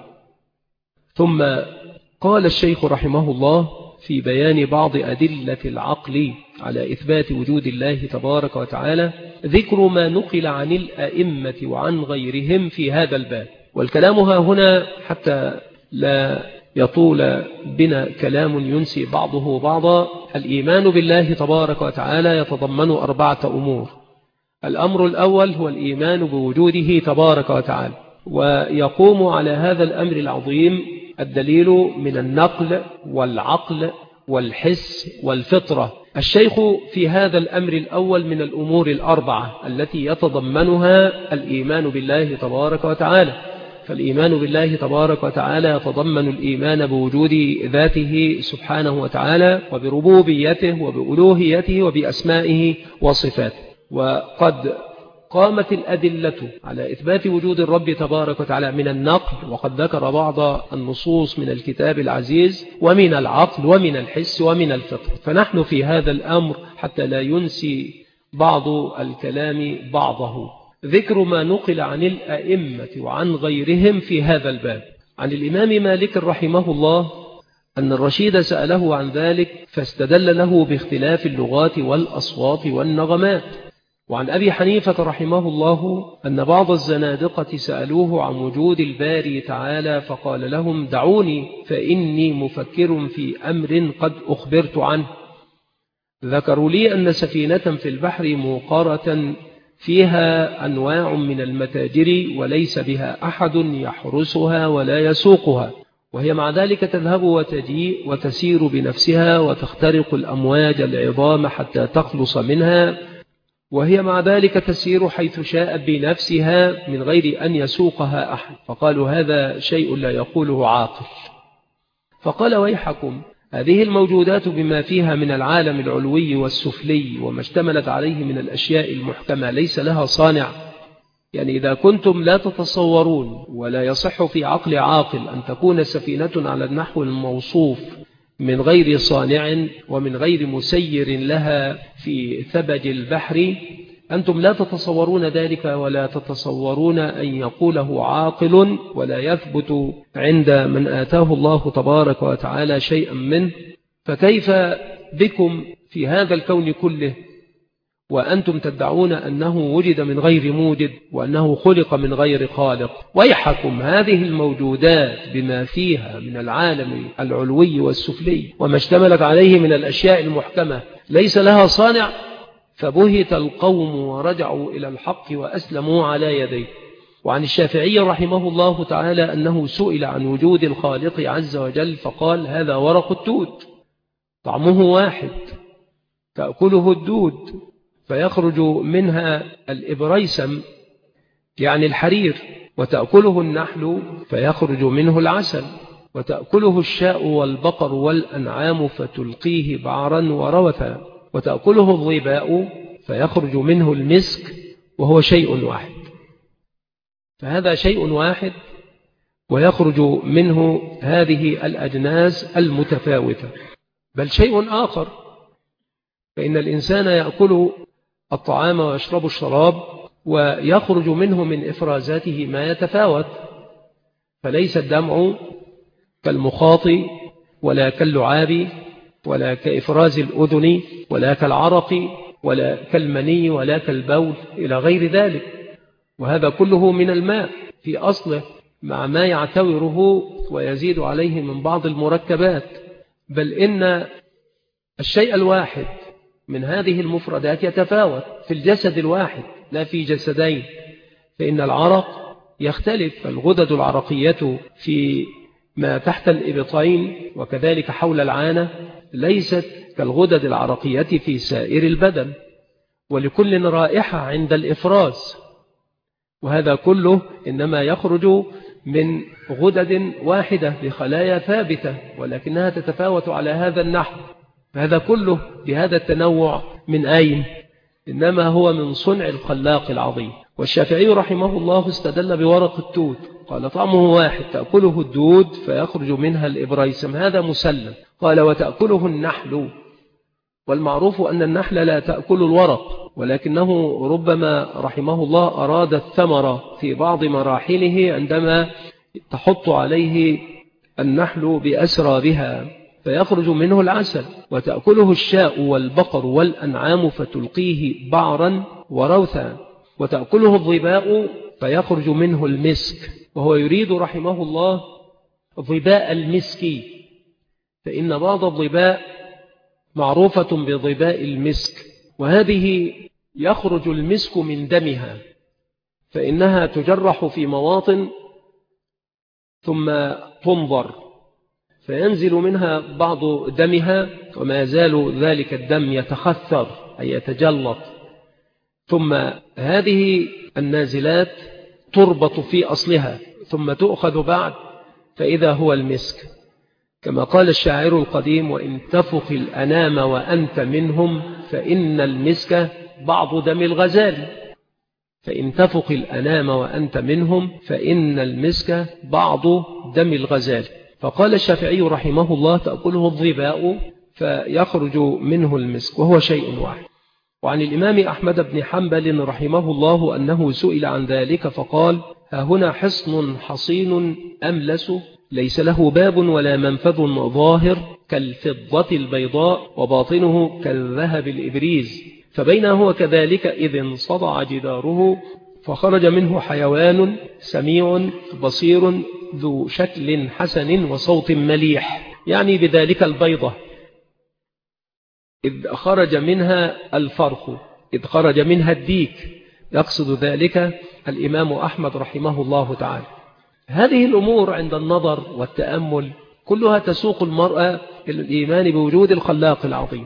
ثم قال الشيخ رحمه الله في بيان بعض أدلة العقل على إثبات وجود الله تبارك وتعالى ذكر ما نقل عن الأئمة وعن غيرهم في هذا الباب. والكلام ها هنا حتى لا يطول بنا كلام ينسي بعضه بعضا. الإيمان بالله تبارك وتعالى يتضمن أربعة أمور. الأمر الأول هو الإيمان بوجوده تبارك وتعالى، ويقوم على هذا الأمر العظيم الدليل من النقل والعقل والحس والفطرة. الشيخ في هذا الأمر الأول من الأمور الأربعة التي يتضمنها الإيمان بالله تبارك وتعالى، فالإيمان بالله تبارك وتعالى يتضمن الإيمان بوجود ذاته سبحانه وتعالى وبربوبيته وبألوهيته وبأسمائه وصفاته. وقد قامت الأدلة على إثبات وجود الرب تبارك وتعالى من النقل، وقد ذكر بعض النصوص من الكتاب العزيز ومن العقل ومن الحس ومن الفطر. فنحن في هذا الأمر حتى لا ينسي بعض الكلام بعضه ذكر ما نقل عن الأئمة وعن غيرهم في هذا الباب. عن الإمام مالك رحمه الله أن الرشيد سأله عن ذلك فاستدل له باختلاف اللغات والأصوات والنغمات. وعن أبي حنيفة رحمه الله أن بعض الزنادقة سألوه عن وجود الباري تعالى فقال لهم دعوني فإني مفكر في أمر قد أخبرت عنه. ذكروا لي أن سفينة في البحر موقرة فيها أنواع من المتاجر وليس بها أحد يحرسها ولا يسوقها، وهي مع ذلك تذهب وتجيء وتسير بنفسها وتخترق الأمواج العظام حتى تخلص منها، وهي مع ذلك تسير حيث شاءت بنفسها من غير أن يسوقها أحد، فقالوا هذا شيء لا يقوله عاقل. فقال ويحكم، هذه الموجودات بما فيها من العالم العلوي والسفلي وما اشتملت عليه من الأشياء المحكمة ليس لها صانع؟ يعني إذا كنتم لا تتصورون ولا يصح في عقل عاقل أن تكون سفينة على النحو الموصوف من غير صانع ومن غير مسير لها في ثبج البحر، أنتم لا تتصورون ذلك ولا تتصورون أن يقوله عاقل ولا يثبت عند من آتاه الله تبارك وتعالى شيئا منه، فكيف بكم في هذا الكون كله وأنتم تدعون أنه وجد من غير موجد وأنه خلق من غير خالق؟ ويحكم، هذه الموجودات بما فيها من العالم العلوي والسفلي وما اشتملت عليه من الأشياء المحكمة ليس لها صانع؟ فبهت القوم ورجعوا إلى الحق وأسلموا على يديه. وعن الشافعي رحمه الله تعالى أنه سئل عن وجود الخالق عز وجل فقال هذا ورق التوت طعمه واحد تأكله الدود فيخرج منها الإبريسم يعني الحرير، وتأكله النحل فيخرج منه العسل، وتأكله الشاء والبقر والأنعام فتلقيه بعرا وروثا، وتأكله الظباء فيخرج منه المسك، وهو شيء واحد. فهذا شيء واحد ويخرج منه هذه الأجناس المتفاوتة. بل شيء آخر، فإن الإنسان يأكل الطعام ويشرب الشراب ويخرج منه من إفرازاته ما يتفاوت، فليس الدمع كالمخاط ولا كاللعاب ولا كإفراز الأذن ولا كالعرق ولا كالمني ولا كالبول إلى غير ذلك، وهذا كله من الماء في أصله مع ما يعتوره ويزيد عليه من بعض المركبات. بل إن الشيء الواحد من هذه المفردات يتفاوت في الجسد الواحد لا في جسدين، فإن العرق يختلف، الغدد العرقية في ما تحت الإبطين وكذلك حول العانة ليست كالغدد العرقية في سائر البدن، ولكل رائحة عند الإفراز، وهذا كله إنما يخرج من غدد واحدة بخلايا ثابتة ولكنها تتفاوت على هذا النحو. هذا كله بهذا التنوع من أين؟ إنما هو من صنع الخلاق العظيم. والشافعي رحمه الله استدل بورق التوت قال طعمه واحد تأكله الدود فيخرج منها الإبريسم، هذا مسلم. قال وتأكله النحل، والمعروف أن النحل لا تأكل الورق، ولكنه ربما رحمه الله أراد الثمرة في بعض مراحله عندما تحط عليه النحل بأسرابها فيخرج منه العسل. وتأكله الشاء والبقر والأنعام فتلقيه بعرا وروثا، وتأكله الظباء فيخرج منه المسك، وهو يريد رحمه الله ظباء المسك، فإن بعض الظباء معروفة بظباء المسك، وهذه يخرج المسك من دمها، فإنها تجرح في مواطن ثم تنظر فينزل منها بعض دمها، وما يزال ذلك الدم يتخثر أي يتجلط، ثم هذه النازلات تربط في أصلها ثم تؤخذ بعد فإذا هو المسك، كما قال الشاعر القديم وإن تفخ الأنام وأنت منهم فإن المسك بعض دم الغزال، فإن تفخ الأنام وأنت منهم فإن المسك بعض دم الغزال. فقال الشافعي رحمه الله تأكله الظباء فيخرج منه المسك، وهو شيء واحد. وعن الإمام أحمد بن حنبل رحمه الله أنه سئل عن ذلك فقال ها هنا حصن حصين أملس ليس له باب ولا منفذ ظاهر كالفضة البيضاء وباطنه كالذهب الإبريز، فبين هو كذلك إذ انصدع جداره فخرج منه حيوان سميع بصير ذو شكل حسن وصوت مليح، يعني بذلك البيضة، إذ خرج منها الفرخ، إذ خرج منها الديك، يقصد ذلك الإمام أحمد رحمه الله تعالى. هذه الأمور عند النظر والتأمل كلها تسوق المرأة إلى الإيمان بوجود الخلاق العظيم،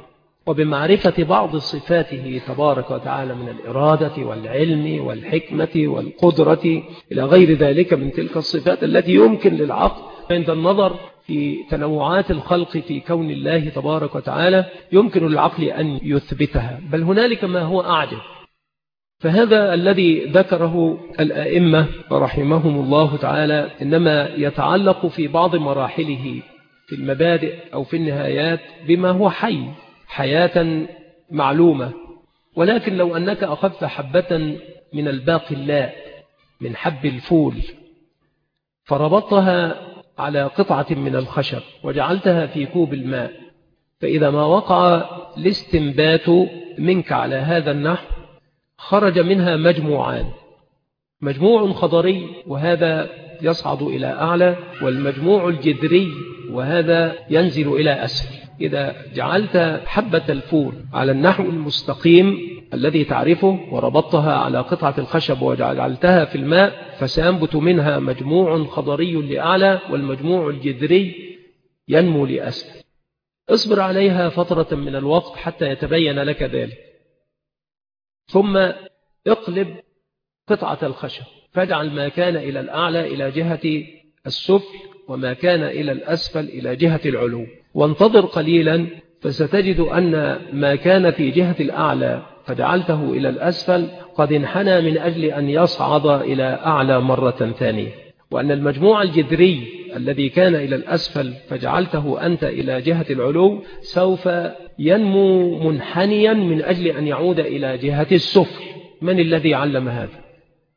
وبمعرفة بعض صفاته تبارك وتعالى من الإرادة والعلم والحكمة والقدرة إلى غير ذلك من تلك الصفات التي يمكن للعقل عند النظر في تنوعات الخلق في كون الله تبارك وتعالى يمكن للعقل أن يثبتها، بل هنالك ما هو أعجب. فهذا الذي ذكره الأئمة رحمهم الله تعالى إنما يتعلق في بعض مراحله في المبادئ أو في النهايات بما هو حي حياة معلومة. ولكن لو أنك أخذت حبة من الباقلاء من حب الفول فربطتها على قطعة من الخشب وجعلتها في كوب الماء، فإذا ما وقع الاستنبات منك على هذا النحو خرج منها مجموعان، مجموع خضري وهذا يصعد إلى أعلى، والمجموع الجذري وهذا ينزل إلى أسفل. إذا جعلت حبة الفول على النحو المستقيم الذي تعرفه وربطتها على قطعة الخشب وجعلتها في الماء فسينبت منها مجموع خضري لأعلى والمجموع الجذري ينمو لأسفل. اصبر عليها فترة من الوقت حتى يتبين لك ذلك، ثم اقلب قطعة الخشب فاجعل ما كان إلى الأعلى إلى جهة السفل وما كان إلى الأسفل إلى جهة العلو، وانتظر قليلا فستجد أن ما كان في جهة الأعلى فجعلته إلى الأسفل قد انحنى من أجل أن يصعد إلى أعلى مرة ثانية، وأن المجموع الجذري الذي كان إلى الأسفل فجعلته أنت إلى جهة العلو سوف ينمو منحنيا من أجل أن يعود إلى جهة السفل. من الذي علم هذا؟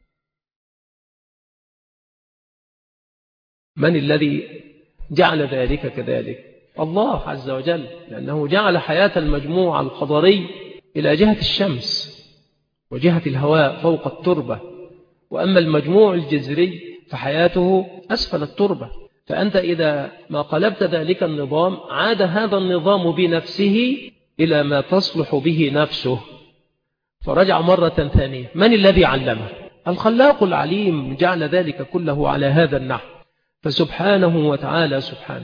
من الذي جعل ذلك كذلك؟ الله عز وجل، لأنه جعل حياة المجموع الخضري إلى جهة الشمس وجهة الهواء فوق التربة، وأما المجموع الجذري فحياته أسفل التربة. فأنت إذا ما قلبت ذلك النظام عاد هذا النظام بنفسه إلى ما تصلح به نفسه فرجع مرة ثانية. من الذي علمه؟ الخلاق العليم جعل ذلك كله على هذا النحو، فسبحانه وتعالى سبحانه.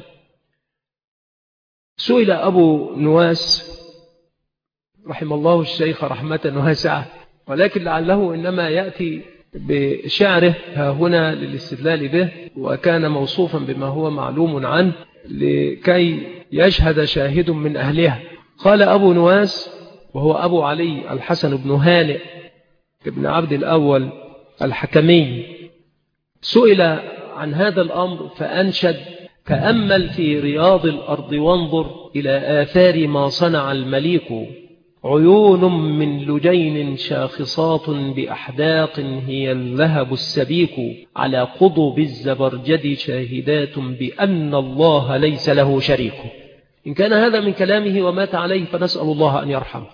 سئل أبو نواس رحم الله الشيخ رحمة واسعة، ولكن لعله إنما يأتي بشعره ها هنا للاستدلال به، وكان موصوفا بما هو معلوم عنه لكي يشهد شاهد من أهلها. قال أبو نواس وهو أبو علي الحسن بن هانئ ابن عبد الأول الحكمي، سئل عن هذا الأمر فأنشد: تأمل في رياض الأرض وانظر إلى آثار ما صنع المليك، عيون من لجين شاخصات بأحداق هي الذهب السبيك، على قضب الزبرجد شاهدات بأن الله ليس له شريك. إن كان هذا من كلامه ومات عليه فنسأل الله أن يرحمه.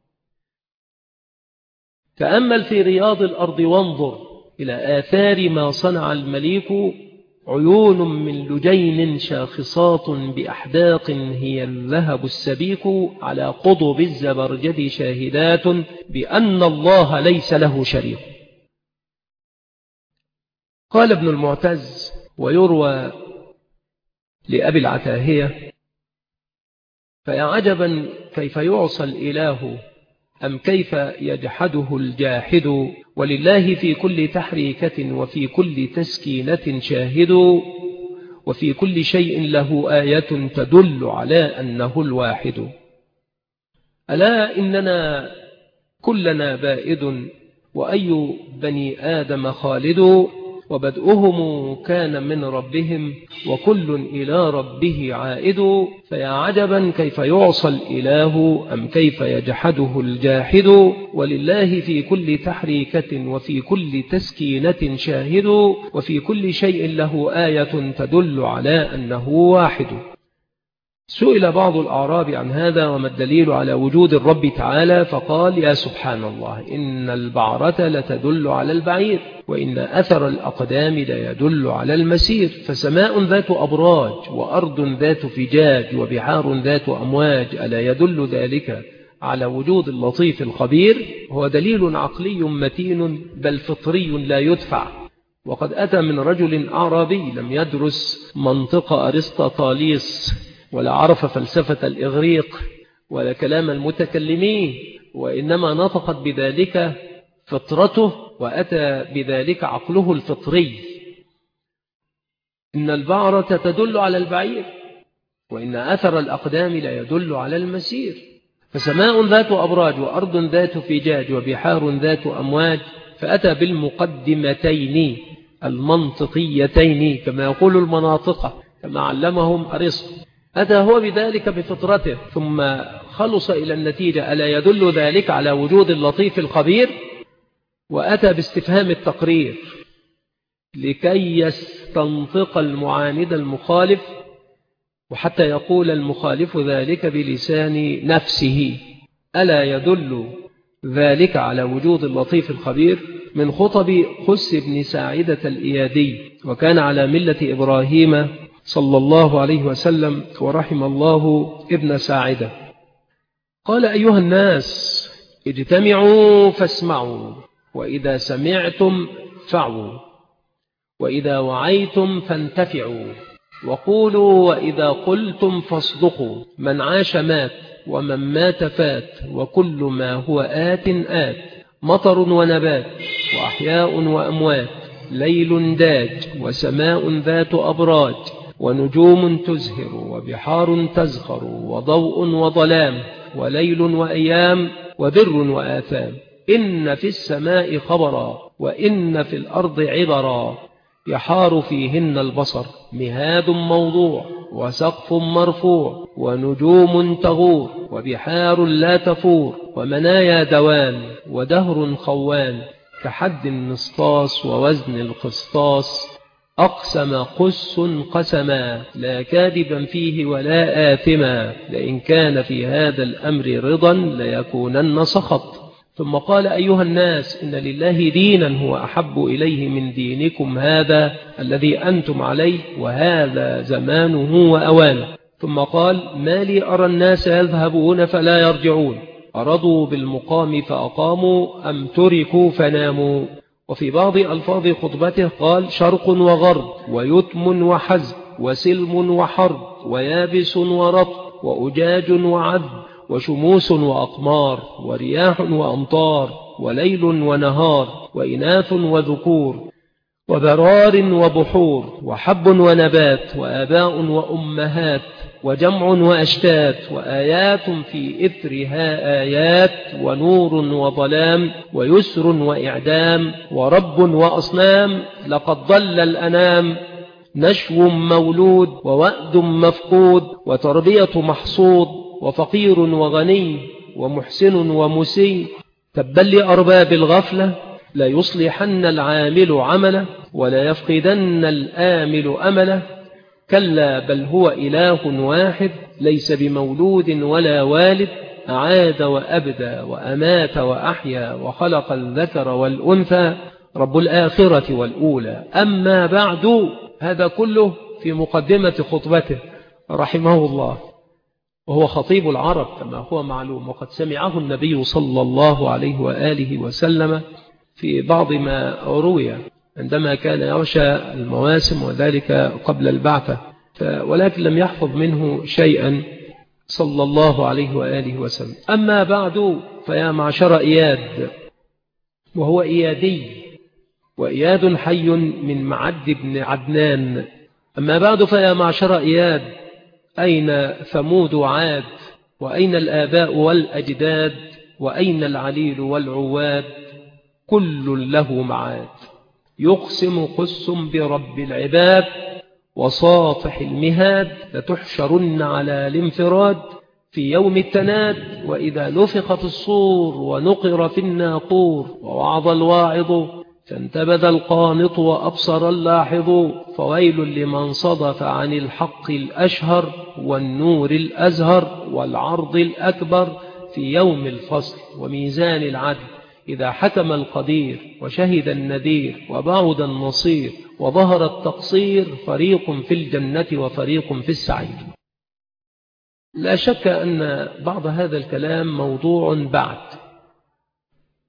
تأمل في رياض الأرض وانظر إلى آثار ما صنع المليك، عيون من لجين شاخصات بأحداق هي الذهب السبيك، على قضب الزبرجد شاهدات بأن الله ليس له شريك. قال ابن المعتز ويروى لأبي العتاهية: فيا عجبا كيف يعصى الإله أم كيف يجحده الجاحد، ولله في كل تحريكة وفي كل تسكينة شاهد، وفي كل شيء له آية تدل على أنه الواحد. ألا إننا كلنا بائد وأي بني آدم خالد، وبدؤهم كان من ربهم وكل إلى ربه عائد. فيا عجبا كيف يعصى الإله أم كيف يجحده الجاحد، ولله في كل تحريكة وفي كل تسكينة شاهد، وفي كل شيء له آية تدل على أنه واحد. سئل بعض الأعراب عن هذا وما الدليل على وجود الرب تعالى، فقال: يا سبحان الله، إن البعرة لتدل على البعير، وإن أثر الأقدام ليدل على المسير، فسماء ذات أبراج وأرض ذات فجاج وبحار ذات أمواج، ألا يدل ذلك على وجود اللطيف الخبير؟ هو دليل عقلي متين بل فطري لا يدفع. وقد أتى من رجل أعرابي لم يدرس منطق أرسطاطاليس ولا عرف فلسفة الإغريق ولا كلام المتكلمين، وإنما نطقت بذلك فطرته وأتى بذلك عقله الفطري. إن البعرة تدل على البعير، وإن أثر الأقدام لا يدل على المسير. فسماء ذات أبراج وأرض ذات فجاج وبحار ذات أمواج، فأتى بالمقدمتين المنطقيتين كما يقول المناطقة كما علمهم أرسطو. أتى هو بذلك بفطرته ثم خلص إلى النتيجة: ألا يدل ذلك على وجود اللطيف الخبير؟ وأتى باستفهام التقرير لكي يستنطق المعاند المخالف، وحتى يقول المخالف ذلك بلسان نفسه: ألا يدل ذلك على وجود اللطيف الخبير؟ من خطب خس بن ساعدة الإيادي، وكان على ملة إبراهيم صلى الله عليه وسلم، ورحم الله ابن ساعدة. قال: أيها الناس، اجتمعوا فاسمعوا، وإذا سمعتم فعوا، وإذا وعيتم فانتفعوا، وقولوا وإذا قلتم فاصدقوا. من عاش مات، ومن مات فات، وكل ما هو آت آت. مطر ونبات، وأحياء وأموات، ليل داج، وسماء ذات أبراج، ونجوم تزهر، وبحار تزخر، وضوء وظلام، وليل وأيام، وبر وآثام. إن في السماء خبرا، وإن في الأرض عبرا، يحار فيهن البصر. مهاد موضوع، وسقف مرفوع، ونجوم تغور، وبحار لا تفور، ومنايا دوان، ودهر خوان، كحد النسطاس ووزن القسطاس. أقسم قس قسما، لا كاذبا فيه ولا آثما، لئن كان في هذا الأمر رضا ليكونن سخط. ثم قال: أيها الناس، إن لله دينا هو أحب إليه من دينكم هذا الذي أنتم عليه، وهذا زمانه وأوانه. ثم قال: ما لي أرى الناس يذهبون فلا يرجعون، أرضوا بالمقام فأقاموا، أم تركوا فناموا. وفي بعض ألفاظ خطبته قال: شرق وغرب، ويتم وحزب، وسلم وحرب، ويابس ورطب، وأجاج وعذب، وشموس وأقمار، ورياح وأمطار، وليل ونهار، وإناث وذكور، وبرار وبحور، وحب ونبات، وآباء وأمهات، وجمع وأشتات، وآيات في إثرها آيات، ونور وظلام، ويسر وإعدام، ورب وأصنام. لقد ضل الأنام، نشو مولود، ووأد مفقود، وتربية محصود، وفقير وغني، ومحسن ومسيء. تبا لأرباب الغفلة، لا يصلحن العامل عمله، ولا يفقدن الآمل أمله. كلا بل هو إله واحد، ليس بمولود ولا والد. أعاد وأبدى، وأمات وأحيا، وخلق الذكر والأنثى، رب الآخرة والأولى. أما بعد، هذا كله في مقدمة خطبته رحمه الله، وهو خطيب العرب كما هو معلوم، وقد سمعه النبي صلى الله عليه وآله وسلم في بعض ما روي عندما كان يغشى المواسم، وذلك قبل البعثة، ولكن لم يحفظ منه شيئا صلى الله عليه وآله وسلم. أما بعد، فيا معشر إياد، وهو إيادي، وإياد حي من معد بن عدنان. أما بعد، فيا معشر إياد، أين ثمود وعاد؟ وأين الآباء والأجداد؟ وأين العليل والعواد؟ كل له معاد. يقسم قس برب العباد، وصافح المهاد، لتحشرن على الانفراد في يوم التناد. وإذا نفخ في الصور، ونقر في الناقور، ووعظ الواعظ، فانتبذ القانط وأبصر اللاحظ. فويل لمن صدف عن الحق الأشهر، والنور الأزهر، والعرض الأكبر في يوم الفصل وميزان العدل، إذا حكم القدير، وشهد النذير، وبعد النصير، وظهر التقصير. فريق في الجنة وفريق في السعير. لا شك أن بعض هذا الكلام موضوع بعد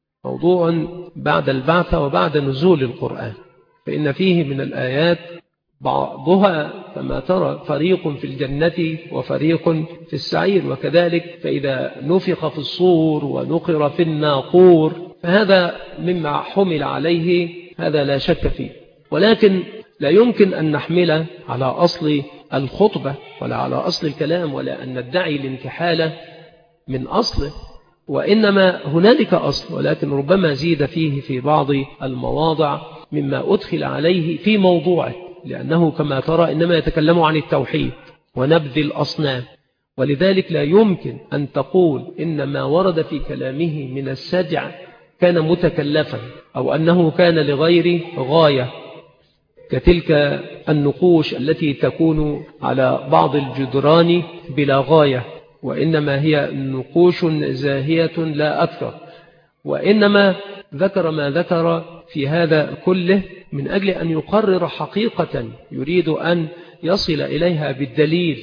موضوع بعد البعث وبعد نزول القرآن، فإن فيه من الآيات بعضها كما ترى فريق في الجنة وفريق في السعير، وكذلك فإذا نفخ في الصور ونقر في الناقور فهذا مما حمل عليه، هذا لا شك فيه. ولكن لا يمكن أن نحمل على أصل الخطبة ولا على أصل الكلام، ولا أن ندعي الانتحال من أصله، وإنما هنالك أصل، ولكن ربما زيد فيه في بعض المواضع مما أدخل عليه في موضوعه، لأنه كما ترى إنما يتكلم عن التوحيد ونبذ الأصنام، ولذلك لا يمكن أن تقول إن ما ورد في كلامه من السجع كان متكلفا أو أنه كان لغير غاية، كتلك النقوش التي تكون على بعض الجدران بلا غاية، وإنما هي نقوش زاهية لا أكثر. وإنما ذكر ما ذكر في هذا كله من أجل أن يقرر حقيقة يريد أن يصل إليها بالدليل،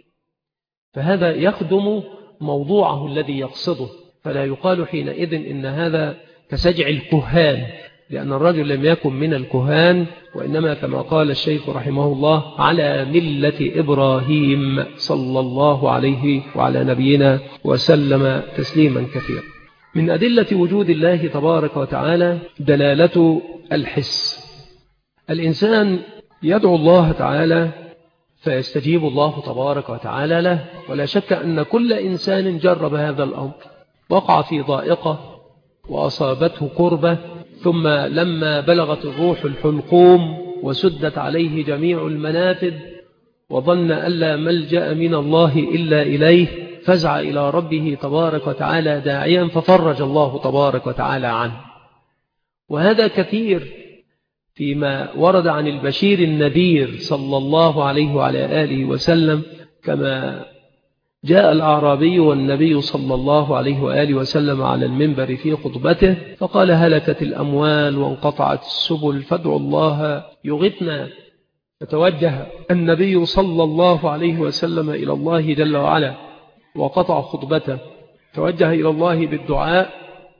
فهذا يخدم موضوعه الذي يقصده، فلا يقال حينئذ إن هذا كسجع الكهان، لأن الرجل لم يكن من الكهان، وإنما كما قال الشيخ رحمه الله على ملة إبراهيم صلى الله عليه وعلى نبينا وسلم تسليما كثيرا. من أدلة وجود الله تبارك وتعالى دلالة الحس. الإنسان يدعو الله تعالى فيستجيب الله تبارك وتعالى له، ولا شك أن كل إنسان جرب هذا الأمر، وقع في ضائقة وأصابته كربة، ثم لما بلغت الروح الحلقوم وسدت عليه جميع المنافذ وظن أن لا ملجأ من الله إلا إليه، فزع إلى ربه تبارك وتعالى داعيا ففرج الله تبارك وتعالى عنه. وهذا كثير فيما ورد عن البشير النذير صلى الله عليه وعلى آله وسلم، كما جاء الأعرابي والنبي صلى الله عليه وآله وسلم على المنبر في خطبته فقال هلكت الأموال وانقطعت السبل فادعوا الله يغثنا، فتوجه النبي صلى الله عليه وسلم إلى الله جل وعلا وقطع خطبته، توجه إلى الله بالدعاء،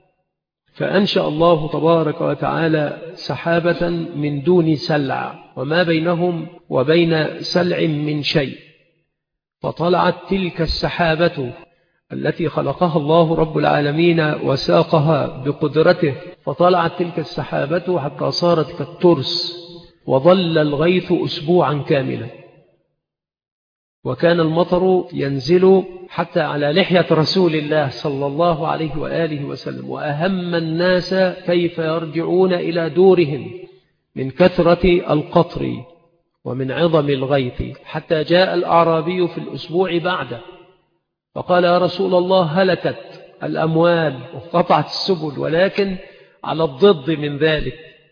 فأنشأ الله تبارك وتعالى سحابة من دون سلع وما بينهم وبين سلع من شيء، فطلعت تلك السحابة التي خلقها الله رب العالمين وساقها بقدرته، فطلعت تلك السحابة حتى صارت كالترس، وظل الغيث أسبوعا كاملا، وكان المطر ينزل حتى على لحية رسول الله صلى الله عليه وآله وسلم، وأهم الناس كيف يرجعون إلى دورهم من كثرة القطر ومن عظم الغيث، حتى جاء الأعرابي في الأسبوع بعده فقال يا رسول الله هلكت الأموال وقطعت السبل، ولكن على الضد من ذلك،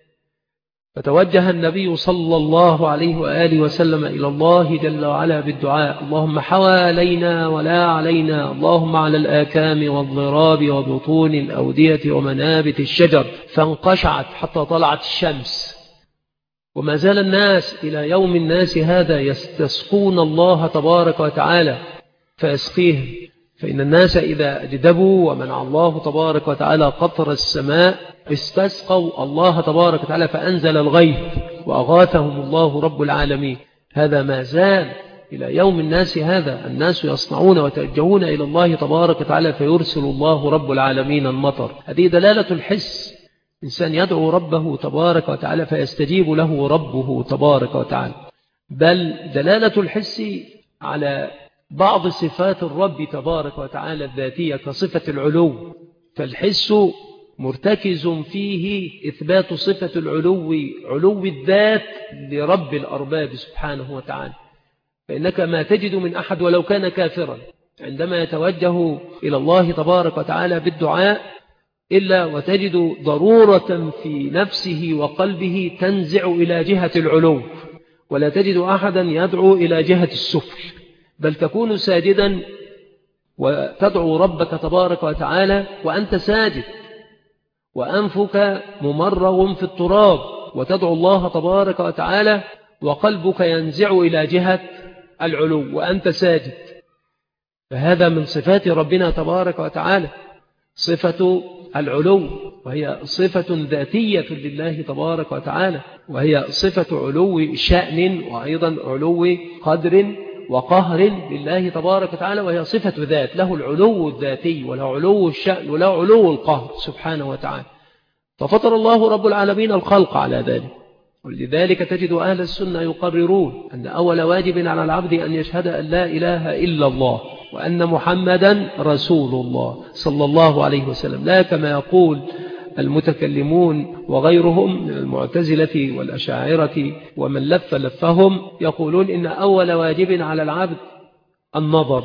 فتوجه النبي صلى الله عليه وآله وسلم إلى الله جل وعلا بالدعاء اللهم حوالينا ولا علينا، اللهم على الآكام والضراب وبطون الأودية ومنابت الشجر، فانقشعت حتى طلعت الشمس. وما زال الناس إلى يوم الناس هذا يستسقون الله تبارك وتعالى فيسقيهم، فإن الناس إذا أجدبوا ومنع الله تبارك وتعالى قطر السماء استسقوا الله تبارك وتعالى فأنزل الغيث وأغاثهم الله رب العالمين. هذا ما زال إلى يوم الناس هذا، الناس يصنعون ويتوجهون إلى الله تبارك وتعالى فيرسل الله رب العالمين المطر. هذه دلالة الحس، إنسان يدعو ربه تبارك وتعالى فيستجيب له ربه تبارك وتعالى. بل دلالة الحس على بعض صفات الرب تبارك وتعالى الذاتية كصفة العلو، فالحس مرتكز فيه إثبات صفة العلو، علو الذات لرب الأرباب سبحانه وتعالى. فإنك ما تجد من أحد ولو كان كافرا عندما يتوجه إلى الله تبارك وتعالى بالدعاء إلا وتجد ضرورة في نفسه وقلبه تنزع إلى جهة العلو، ولا تجد أحدا يدعو إلى جهة السفل، بل تكون ساجدا وتدعو ربك تبارك وتعالى وأنت ساجد وأنفك ممرغ في التراب، وتدعو الله تبارك وتعالى وقلبك ينزع إلى جهة العلو وأنت ساجد. فهذا من صفات ربنا تبارك وتعالى، صفة العلو، وهي صفة ذاتية لله تبارك وتعالى، وهي صفة علو شأن وأيضا علو قدر وقهر لله تبارك وتعالى، وهي صفة ذات، له العلو الذاتي وله علو الشأن وله علو القهر سبحانه وتعالى. ففطر الله رب العالمين الخلق على ذلك، ولذلك تجد أهل السنة يقررون أن أول واجب على العبد أن يشهد أن لا إله إلا الله وأن محمدا رسول الله صلى الله عليه وسلم، لا كما يقول المتكلمون وغيرهم من المعتزلة والأشاعرة ومن لف لفهم، يقولون إن أول واجب على العبد النظر،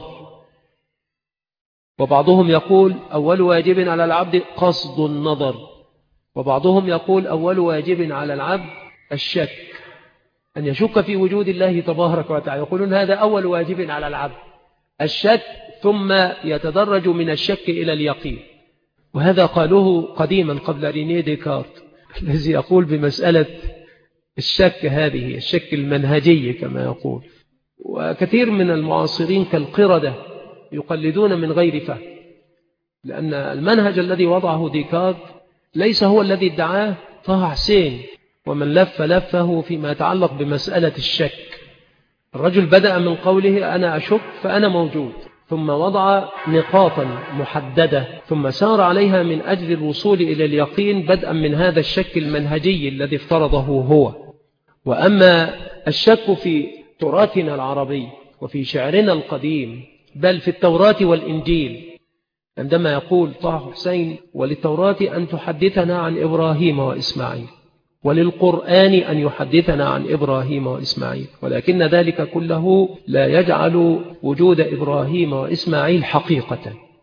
وبعضهم يقول أول واجب على العبد قصد النظر، وبعضهم يقول أول واجب على العبد الشك، أن يشك في وجود الله تبارك وتعالى. يقولون هذا أول واجب على العبد الشك، ثم يتدرج من الشك إلى اليقين. وهذا قالوه قديما قبل رينيه ديكارت الذي يقول بمسألة الشك هذه الشك المنهجي كما يقول. وكثير من المعاصرين كالقردة يقلدون من غير فهم، لأن المنهج الذي وضعه ديكارت ليس هو الذي ادعاه طه حسين ومن لف لفه فيما يتعلق بمسألة الشك. الرجل بدأ من قوله أنا أشك فأنا موجود، ثم وضع نقاطا محددة ثم سار عليها من أجل الوصول إلى اليقين، بدءا من هذا الشك المنهجي الذي افترضه هو. وأما الشك في تراثنا العربي وفي شعرنا القديم، بل في التوراة والإنجيل، عندما يقول طه حسين وللتوراة أن تحدثنا عن إبراهيم وإسماعيل، وللقرآن أن يحدثنا عن إبراهيم وإسماعيل، ولكن ذلك كله لا يجعل وجود إبراهيم وإسماعيل حقيقة.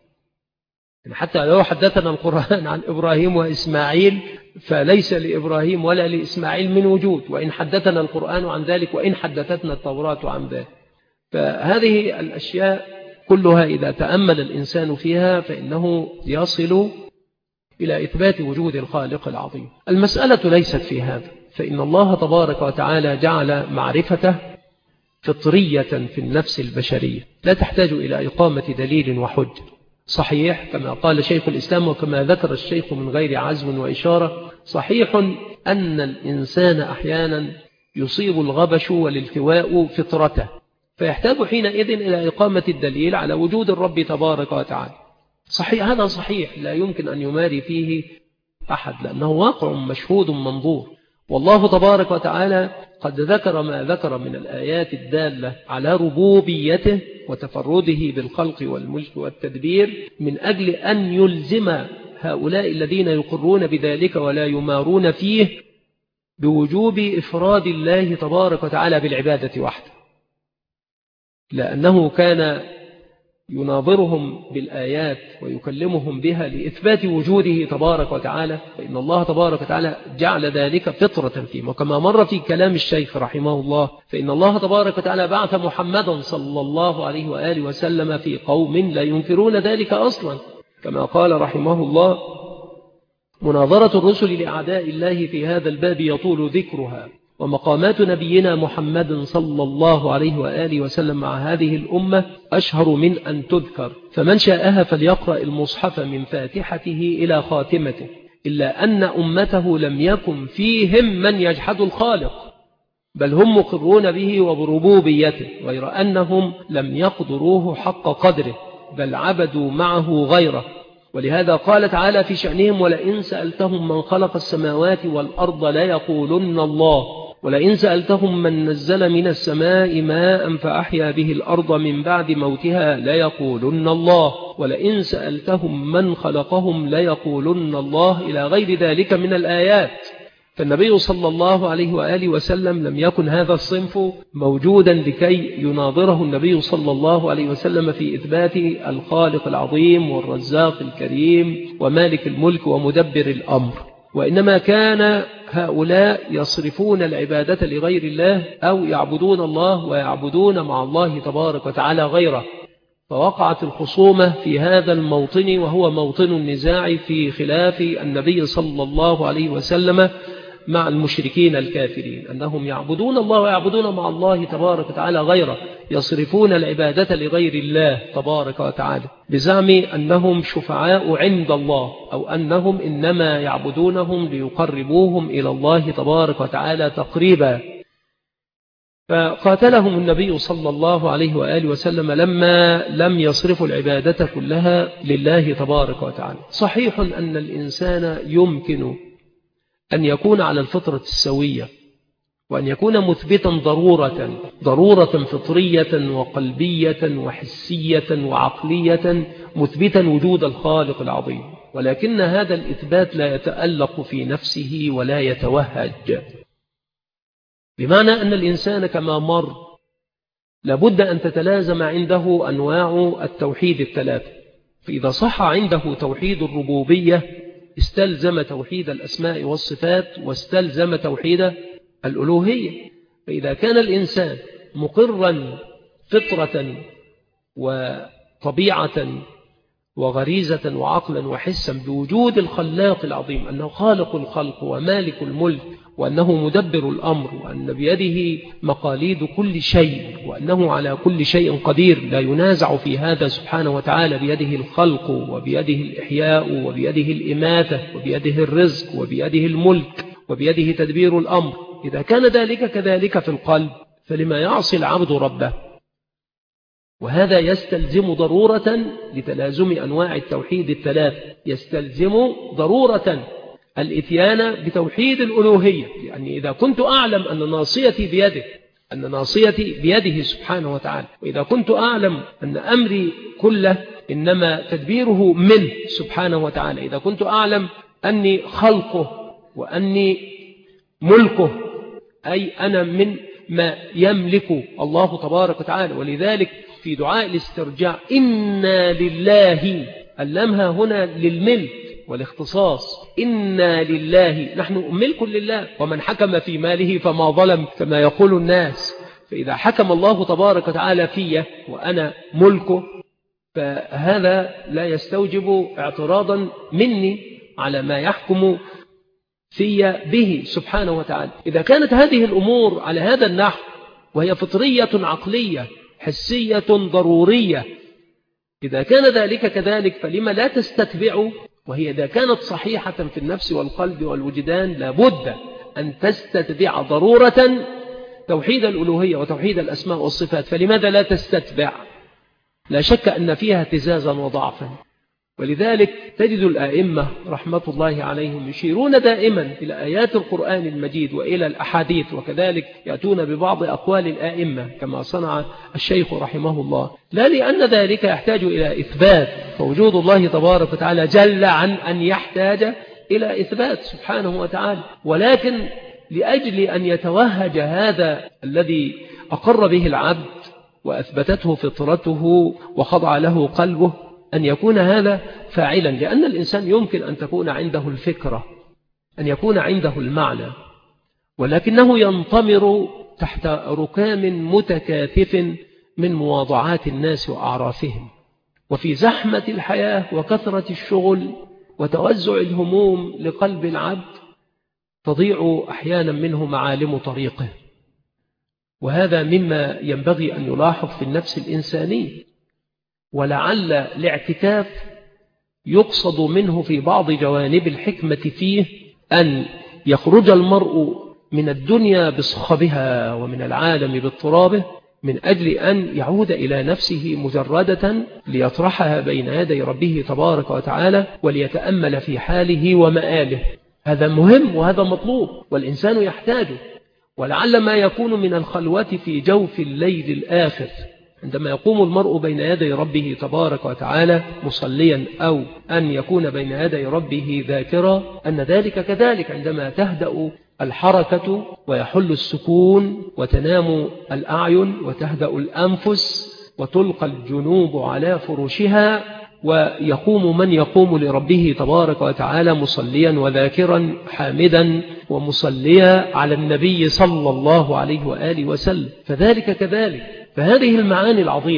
حتى لو حدثنا القرآن عن إبراهيم وإسماعيل فليس لإبراهيم ولا لإسماعيل من وجود، وإن حدثنا القرآن عن ذلك وإن حدثتنا التوراة عن ذلك. فهذه الأشياء كلها إذا تأمل الإنسان فيها فإنه يصل إلى إثبات وجود الخالق العظيم. المسألة ليست في هذا، فإن الله تبارك وتعالى جعل معرفته فطرية في النفس البشرية لا تحتاج إلى إقامة دليل وحج. صحيح كما قال شيخ الإسلام وكما ذكر الشيخ من غير عزم وإشارة، صحيح أن الإنسان أحيانا يصيب الغبش والالتواء فطرته، فيحتاج حينئذ إلى إقامة الدليل على وجود الرب تبارك وتعالى. صحيح، هذا صحيح لا يمكن أن يماري فيه أحد، لأنه واقع مشهود منظور. والله تبارك وتعالى قد ذكر ما ذكر من الآيات الدالة على ربوبيته وتفرده بالخلق والملك والتدبير من أجل أن يلزم هؤلاء الذين يقرون بذلك ولا يمارون فيه بوجوب إفراد الله تبارك وتعالى بالعبادة وحده، لأنه كان يناظرهم بالآيات ويكلمهم بها لإثبات وجوده تبارك وتعالى، فإن الله تبارك وتعالى جعل ذلك فطرة فيهم. وكما مر في كلام الشيخ رحمه الله، فإن الله تبارك وتعالى بعث محمدا صلى الله عليه وآله وسلم في قوم لا ينكرون ذلك أصلا، كما قال رحمه الله: مناظرة الرسل لأعداء الله في هذا الباب يطول ذكرها، ومقامات نبينا محمد صلى الله عليه وآله وسلم مع هذه الأمة أشهر من أن تذكر، فمن شاءها فليقرأ المصحف من فاتحته إلى خاتمته، إلا أن أمته لم يكن فيهم من يجحد الخالق، بل هم مقرون به وبربوبيته، غير أنهم لم يقدروه حق قدره، بل عبدوا معه غيره. ولهذا قال تعالى في شأنهم: ولئن سألتهم من خلق السماوات والأرض ليقولن الله، ولئن سألتهم من نزل من السماء ماء فأحيا به الأرض من بعد موتها ليقولن الله، ولئن سألتهم من خلقهم ليقولن الله، إلى غير ذلك من الآيات. فالنبي صلى الله عليه وآله وسلم لم يكن هذا الصنف موجودا لكي يناظره النبي صلى الله عليه وسلم في إثبات الخالق العظيم والرزاق الكريم ومالك الملك ومدبر الأمر، وإنما كان هؤلاء يصرفون العبادة لغير الله أو يعبدون الله ويعبدون مع الله تبارك وتعالى غيره. فوقعت الخصومة في هذا الموطن، وهو موطن النزاع في خلاف النبي صلى الله عليه وسلم مع المشركين الكافرين، أنهم يعبدون الله ويعبدون مع الله تبارك وتعالى غيره، يصرفون العبادة لغير الله تبارك وتعالى بزعم أنهم شفعاء عند الله، أو أنهم إنما يعبدونهم ليقربوهم إلى الله تبارك وتعالى تقريبا. فقاتلهم النبي صلى الله عليه وآله وسلم لما لم يصرفوا العبادة كلها لله تبارك وتعالى. صحيح أن الإنسان يمكن أن يكون على الفطرة السوية، وأن يكون مثبتا ضرورة ضرورة فطرية وقلبية وحسية وعقلية مثبتا وجود الخالق العظيم، ولكن هذا الإثبات لا يتألق في نفسه ولا يتوهج، بمعنى أن الإنسان كما مر لابد أن تتلازم عنده أنواع التوحيد الثلاثة. فإذا صح عنده توحيد الربوبية استلزم توحيد الأسماء والصفات واستلزم توحيد الألوهية. فإذا كان الإنسان مقرا فطرة وطبيعة وغريزة وعقلا وحسا بوجود الخلاق العظيم، أنه خالق الخلق ومالك الملك، وأنه مدبر الأمر، وأن بيده مقاليد كل شيء، وأنه على كل شيء قدير، لا ينازع في هذا سبحانه وتعالى، بيده الخلق وبيده الإحياء وبيده الإماتة وبيده الرزق وبيده الملك وبيده تدبير الأمر. إذا كان ذلك كذلك في القلب فلما يعصي العبد ربه؟ وهذا يستلزم ضرورة لتلازم أنواع التوحيد الثلاث، يستلزم ضرورة الإتيان بتوحيد الألوهية، لأني إذا كنت أعلم أن ناصيتي بيده أن ناصيتي بيده سبحانه وتعالى، وإذا كنت أعلم أن أمري كله إنما تدبيره منه سبحانه وتعالى، إذا كنت أعلم أني خلقه وأني ملكه، أي أنا من ما يملك الله تبارك وتعالى. ولذلك في دعاء الاسترجاع إنا لله، اللامها هنا للملك والاختصاص، إنا لله، نحن ملك لله، ومن حكم في ماله فما ظلم كما يقول الناس. فإذا حكم الله تبارك وتعالى في وأنا ملكه فهذا لا يستوجب اعتراضا مني على ما يحكم في به سبحانه وتعالى. إذا كانت هذه الأمور على هذا النحو وهي فطرية عقلية حسية ضرورية، إذا كان ذلك كذلك فلما لا تستتبع؟ وهي إذا كانت صحيحة في النفس والقلب والوجدان لابد أن تستتبع ضرورة توحيد الألوهية وتوحيد الأسماء والصفات، فلماذا لا تستتبع؟ لا شك أن فيها اهتزازا وضعفا. ولذلك تجد الآئمة رحمة الله عليهم يشيرون دائما إلى آيات القرآن المجيد وإلى الأحاديث، وكذلك يأتون ببعض أقوال الآئمة كما صنع الشيخ رحمه الله، لا لأن ذلك يحتاج إلى إثبات، فوجود الله تبارك وتعالى جل عن أن يحتاج إلى إثبات سبحانه وتعالى، ولكن لأجل أن يتوهج هذا الذي أقر به العبد وأثبتته فطرته وخضع له قلبه أن يكون هذا فاعلا، لأن الإنسان يمكن أن تكون عنده الفكرة، أن يكون عنده المعنى، ولكنه ينطمر تحت ركام متكاثف من مواضعات الناس وأعرافهم، وفي زحمة الحياة وكثرة الشغل وتوزع الهموم لقلب العبد تضيع أحيانا منه معالم طريقه. وهذا مما ينبغي أن يلاحظ في النفس الإنسانية. ولعل الاعتكاف يقصد منه في بعض جوانب الحكمة فيه أن يخرج المرء من الدنيا بصخبها ومن العالم باضطرابه، من أجل أن يعود إلى نفسه مجردة ليطرحها بين يدي ربه تبارك وتعالى وليتأمل في حاله ومآله. هذا مهم وهذا مطلوب والإنسان يحتاجه. ولعل ما يكون من الخلوة في جوف الليل الآخر عندما يقوم المرء بين يدي ربه تبارك وتعالى مصليا، أو أن يكون بين يدي ربه ذاكرا، أن ذلك كذلك عندما تهدأ الحركة ويحل السكون وتنام الأعين وتهدأ الأنفس وتلقى الجنوب على فرشها، ويقوم من يقوم لربه تبارك وتعالى مصليا وذاكرا حامدا ومصليا على النبي صلى الله عليه وآله وسلم، فذلك كذلك. فهذه المعاني العظيمة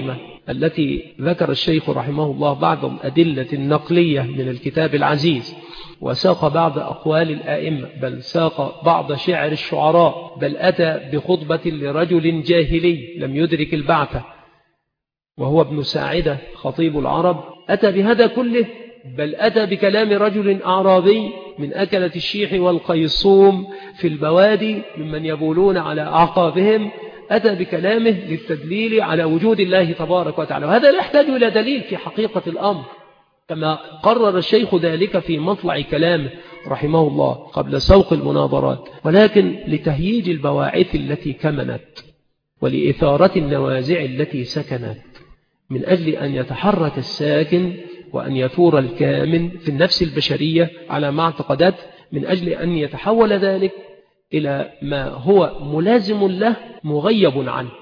التي ذكر الشيخ رحمه الله بعض الأدلة النقلية من الكتاب العزيز، وساق بعض أقوال الآئمة، بل ساق بعض شعر الشعراء، بل أتى بخطبة لرجل جاهلي لم يدرك البعثة وهو ابن ساعدة خطيب العرب، أتى بهذا كله، بل أتى بكلام رجل أعرابي من أكلة الشيح والقيصوم في البوادي ممن يبولون على أعقابهم، أتى بكلامه للتدليل على وجود الله تبارك وتعالى، وهذا لا يحتاج إلى دليل في حقيقة الأمر، كما قرر الشيخ ذلك في مطلع كلامه رحمه الله قبل سوق المناظرات، ولكن لتهييج البواعث التي كمنت ولإثارة النوازع التي سكنت، من أجل أن يتحرك الساكن وأن يثور الكامن في النفس البشرية على ما اعتقدت، من أجل أن يتحول ذلك إلى ما هو ملازم له مغيب عنه،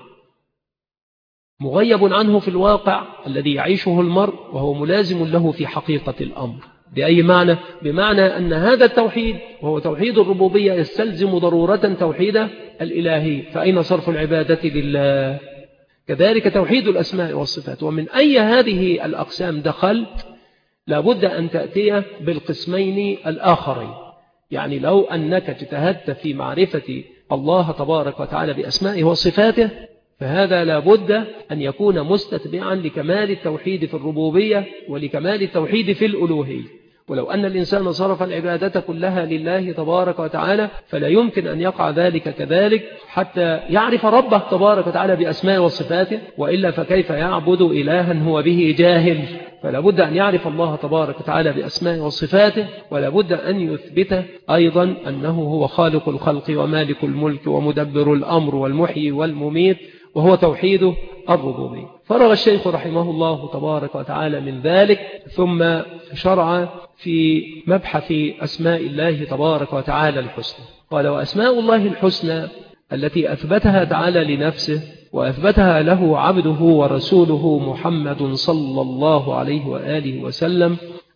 مغيب عنه في الواقع الذي يعيشه المرء، وهو ملازم له في حقيقة الأمر. بأي معنى؟ بمعنى أن هذا التوحيد وهو توحيد الربوبية يستلزم ضرورة توحيد الإلهي، فأين صرف العبادة لله؟ كذلك توحيد الأسماء والصفات. ومن أي هذه الأقسام دخلت لابد أن تأتي بالقسمين الآخرين، يعني لو أنك اجتهدت في معرفة الله تبارك وتعالى بأسمائه وصفاته فهذا لابد أن يكون مستتبعا لكمال التوحيد في الربوبية ولكمال التوحيد في الألوهية. ولو أن الإنسان صرف العبادة كلها لله تبارك وتعالى فلا يمكن أن يقع ذلك كذلك حتى يعرف ربه تبارك وتعالى بأسماء وصفاته، وإلا فكيف يعبد إلها هو به جاهل؟ فلا بد أن يعرف الله تبارك وتعالى بأسماء وصفاته، ولا بد أن يثبت أيضا أنه هو خالق الخلق ومالك الملك ومدبر الأمر والمحيي والمميت، وهو توحيد الربوبية. فرغ الشيخ رحمه الله تبارك وتعالى من ذلك، ثم شرع في مبحث أسماء الله تبارك وتعالى الحسنى. قال: وأسماء الله الحسنى التي أثبتها تعالى لنفسه وأثبتها له عبده ورسوله محمد صلى الله عليه وآله وسلم،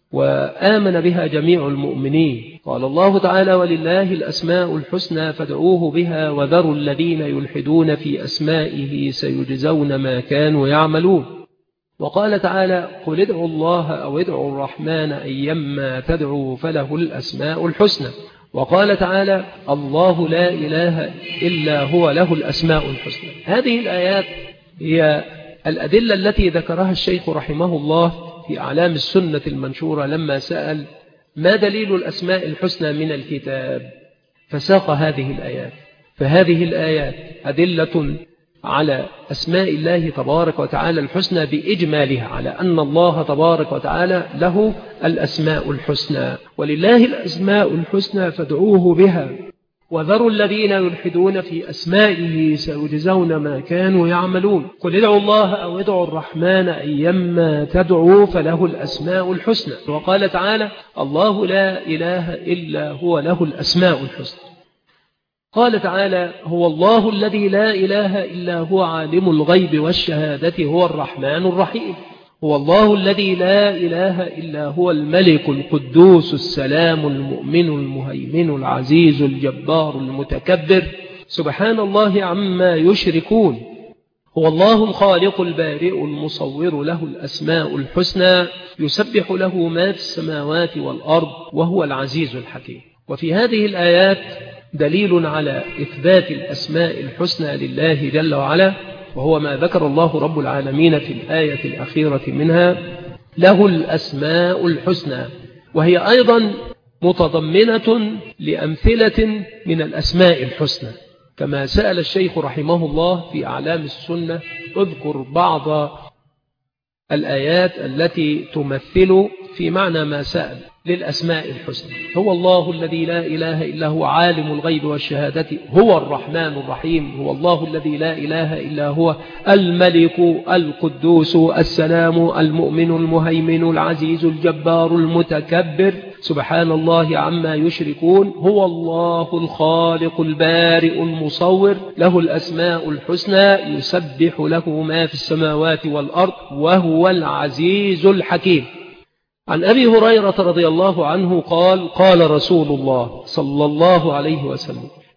وآمن بها جميع المؤمنين. قال الله تعالى: ولله الأسماء الحسنى فادعوه بها وذروا الذين يلحدون في أسمائه سيجزون ما كانوا يعملون. وقال تعالى: قل ادعوا الله أو ادعوا الرحمن أيما تدعوا فله الأسماء الحسنى. وقال تعالى: الله لا إله إلا هو له الأسماء الحسنى. هذه الآيات هي الأدلة التي ذكرها الشيخ رحمه الله في أعلام السنة المنشورة لما سأل: ما دليل الأسماء الحسنى من الكتاب؟ فساق هذه الآيات. فهذه الآيات أدلة على أسماء الله تبارك وتعالى الحسنى بإجمالها، على أن الله تبارك وتعالى له الأسماء الحسنى، ولله الأسماء الحسنى فادعوه بها وذروا الذين يلحدون في أسمائه سيجزون ما كانوا يعملون. قل ادعوا الله أو ادعوا الرحمن أيما تدعوا فله الأسماء الحسنى. وقال تعالى: الله لا إله إلا هو له الأسماء الحسنى. قال تعالى: هو الله الذي لا إله إلا هو عالم الغيب والشهادة هو الرحمن الرحيم. هو الله الذي لا إله إلا هو الملك القدوس السلام المؤمن المهيمن العزيز الجبار المتكبر سبحان الله عما يشركون. هو الله الخالق البارئ المصور له الأسماء الحسنى يسبح له ما في السماوات والأرض وهو العزيز الحكيم. وفي هذه الآيات دليل على إثبات الأسماء الحسنى لله جل وعلا، وهو ما ذكر الله رب العالمين في الآية الأخيرة منها: له الأسماء الحسنى، وهي أيضا متضمنة لأمثلة من الأسماء الحسنى، كما سأل الشيخ رحمه الله في أعلام السنة: اذكر بعض الآيات التي تمثل في معنى ما سأل للأسماء الحسنى. هو الله الذي لا إله إلا هو عالم الغيب والشهادة هو الرحمن الرحيم. هو الله الذي لا إله إلا هو الملك القدوس السلام المؤمن المهيمن العزيز الجبار المتكبر سبحان الله عما يشركون. هو الله الخالق البارئ المصور له الأسماء الحسنى يسبح له ما في السماوات والأرض وهو العزيز الحكيم. عن أبي هريرة رضي الله عنه قال: قال رسول الله صلى الله عليه وسلم: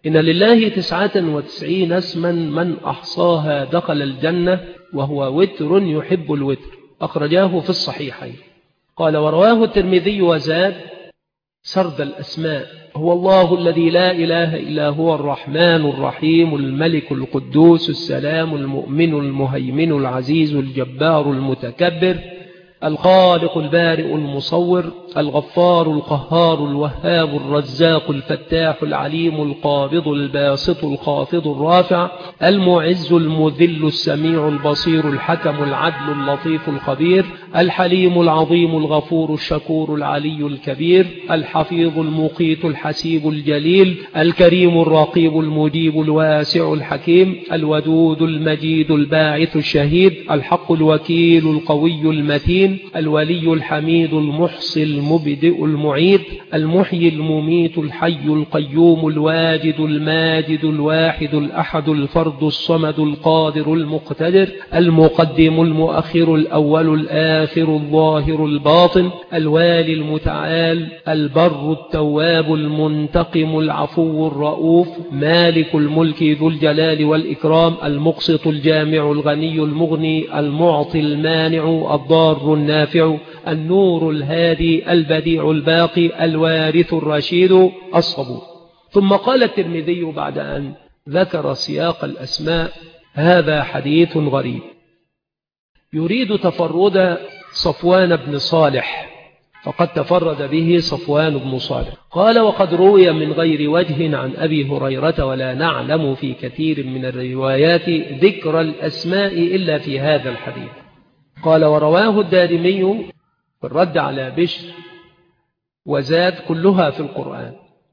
إن لله تسعة وتسعين اسما من أحصاها دخل الجنة وهو وتر يحب الوتر، أخرجاه في الصحيحين. قال ورواه الترمذي وزاد سرد الأسماء: هو الله الذي لا إله إلا هو الرحمن الرحيم الملك القدوس السلام المؤمن المهيمن العزيز الجبار المتكبر الخالق البارئ المصور الغفار القهار الوهاب الرزاق الفتاح العليم القابض الباسط الخافض الرافع المعز المذل السميع البصير الحكم العدل اللطيف الخبير الحليم العظيم الغفور الشكور العلي الكبير الحفيظ المقيت الحسيب الجليل الكريم الرقيب المجيب الواسع الحكيم الودود المجيد الباعث الشهيد الحق الوكيل القوي المتين الولي الحميد المحصي المبدئ المعيد المحيي المميت الحي القيوم الواجد الماجد الواحد الأحد الفرد الصمد القادر المقتدر المقدم المؤخر الأول الآخر الظاهر الباطن الوالي المتعال البر التواب المنتقم العفو الرؤوف مالك الملك ذو الجلال والإكرام المقسط الجامع الغني المغني المعطي المانع الضار النافع النور الهادي البديع الباقي الوارث الرشيد الصبور. ثم قال الترمذي بعد أن ذكر سياق الأسماء: هذا حديث غريب يريد تفرد صفوان بن صالح، فقد تفرد به صفوان بن صالح. قال وقد روي من غير وجه عن أبي هريرة ولا نعلم في كثير من الروايات ذكر الأسماء إلا في هذا الحديث. قال ورواه الدارمي في الرد على بشر وزاد كلها في القرآن.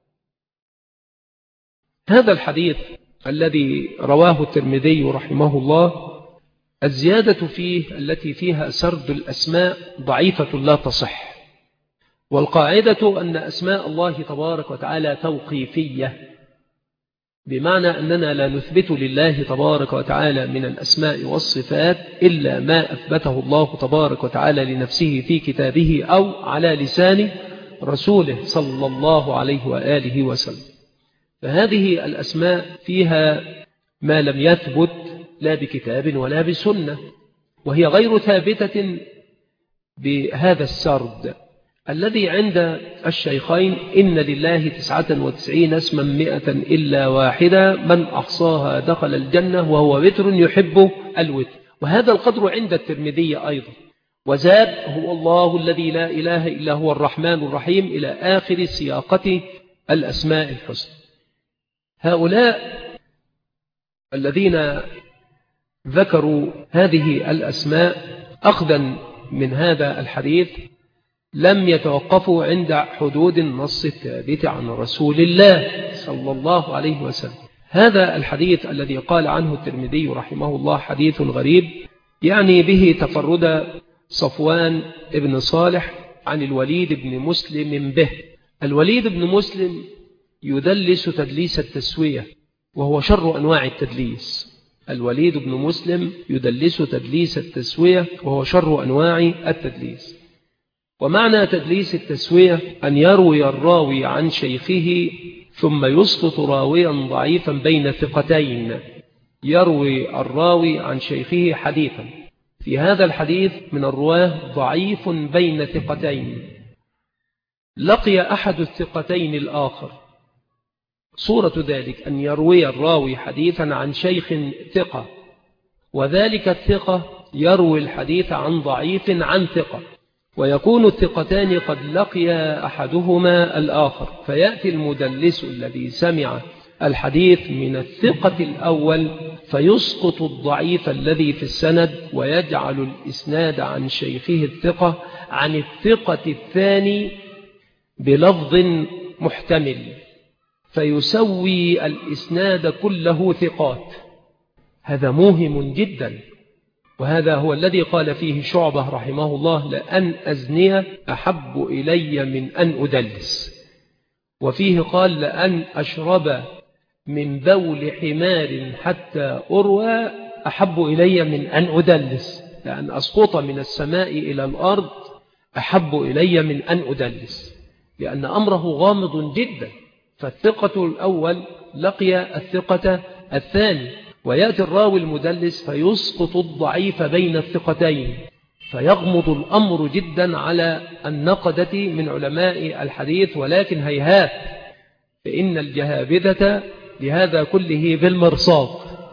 هذا الحديث الذي رواه الترمذي رحمه الله الزيادة فيه التي فيها سرد الأسماء ضعيفة لا تصح، والقاعدة أن أسماء الله تبارك وتعالى توقيفية، بمعنى أننا لا نثبت لله تبارك وتعالى من الأسماء والصفات إلا ما أثبته الله تبارك وتعالى لنفسه في كتابه أو على لسان رسوله صلى الله عليه وآله وسلم. فهذه الأسماء فيها ما لم يثبت لا بكتاب ولا بسنة، وهي غير ثابتة بهذا السرد الذي عند الشيخين: إن لله تسعة وتسعين اسما مئة إلا واحدة من أحصاها دخل الجنة وهو وتر يحب الوتر. وهذا القدر عند الترمذي أيضا. وزاد هو الله الذي لا إله إلا هو الرحمن الرحيم إلى آخر سياقة الأسماء الحسنى. هؤلاء الذين ذكروا هذه الأسماء أخذا من هذا الحديث لم يتوقفوا عند حدود النص الثابت عن رسول الله صلى الله عليه وسلم. هذا الحديث الذي قال عنه الترمذي رحمه الله حديث غريب يعني به تفرد صفوان ابن صالح عن الوليد بن مسلم به. الوليد بن مسلم يدلس تدليس التسوية وهو شر أنواع التدليس. الوليد بن مسلم يدلس تدليس التسوية وهو شر أنواع التدليس. ومعنى تدليس التسوية أن يروي الراوي عن شيخه ثم يسقط راويا ضعيفا بين ثقتين. يروي الراوي عن شيخه حديثا، في هذا الحديث من الرواه ضعيف بين ثقتين، لقي أحد الثقتين الآخر. صورة ذلك أن يروي الراوي حديثا عن شيخ ثقة، وذلك الثقة يروي الحديث عن ضعيف عن ثقة، ويكون الثقتان قد لقيا أحدهما الآخر، فيأتي المدلس الذي سمع الحديث من الثقة الأول فيسقط الضعيف الذي في السند ويجعل الإسناد عن شيخه الثقة عن الثقة الثاني بلفظ محتمل، فيسوي الإسناد كله ثقات. هذا موهم جدا، وهذا هو الذي قال فيه شعبة رحمه الله: لأن أزني أحب إلي من أن أدلس. وفيه قال: لأن أشرب من بول حمار حتى أروى أحب إلي من أن أدلس، لأن أسقط من السماء إلى الأرض أحب إلي من أن أدلس، لأن أمره غامض جدا. فالثقة الأول لقي الثقة الثاني، ويأتي الراوي المدلس فيسقط الضعيف بين الثقتين، فيغمض الأمر جدا على النقدة من علماء الحديث. ولكن هيهات، فإن الجهابذة لهذا كله بالمرصاد،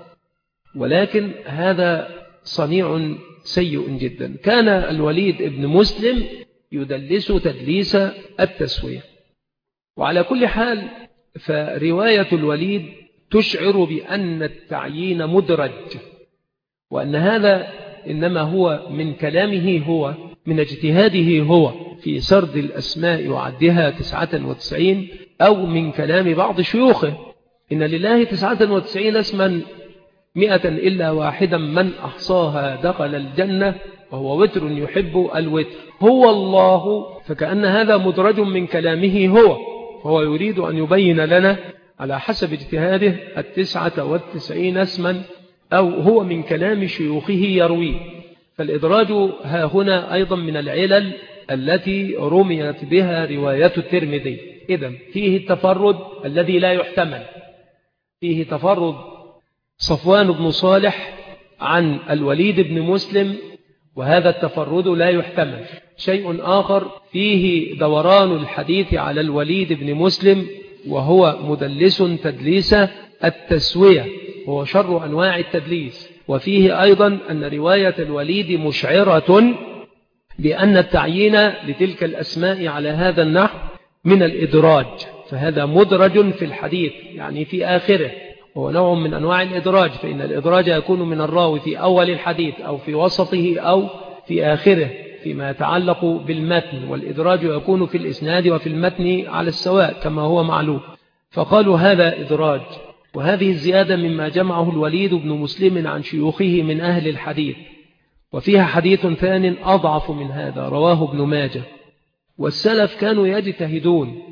ولكن هذا صنيع سيء جدا. كان الوليد ابن مسلم يدلس تدليس التسوية. وعلى كل حال فرواية الوليد تشعر بأن التعيين مدرج، وأن هذا إنما هو من كلامه هو، من اجتهاده هو في سرد الأسماء وعدها تسعة وتسعين، أو من كلام بعض شيوخه. إن لله تسعة وتسعين اسما مئة إلا واحدا من أحصاها دخل الجنة، وهو وتر يحب الوتر، هو الله. فكأن هذا مدرج من كلامه هو، فهو يريد أن يبين لنا على حسب اجتهاده التسعة والتسعين اسما، أو هو من كلام شيوخه يرويه. فالإدراج ها هنا أيضا من العلل التي رميت بها رواية الترمذي. إذن فيه التفرد الذي لا يحتمل، فيه تفرد صفوان بن صالح عن الوليد بن مسلم، وهذا التفرد لا يحتمل. شيء آخر، فيه دوران الحديث على الوليد بن مسلم، وهو مدلس تدليس التسوية، وهو شر أنواع التدليس. وفيه أيضا أن رواية الوليد مشعرة بأن التعيين لتلك الأسماء على هذا النحو من الإدراج، فهذا مدرج في الحديث، يعني في آخره، وهو نوع من أنواع الإدراج. فإن الإدراج يكون من الراوي في أول الحديث أو في وسطه أو في آخره فيما يتعلق بالمتن، والإدراج يكون في الإسناد وفي المتن على السواء كما هو معلوم. فقالوا هذا إدراج. وهذه الزيادة مما جمعه الوليد بن مسلم عن شيوخه من أهل الحديث. وفيها حديث ثان أضعف من هذا رواه ابن ماجه. والسلف كانوا يجتهدون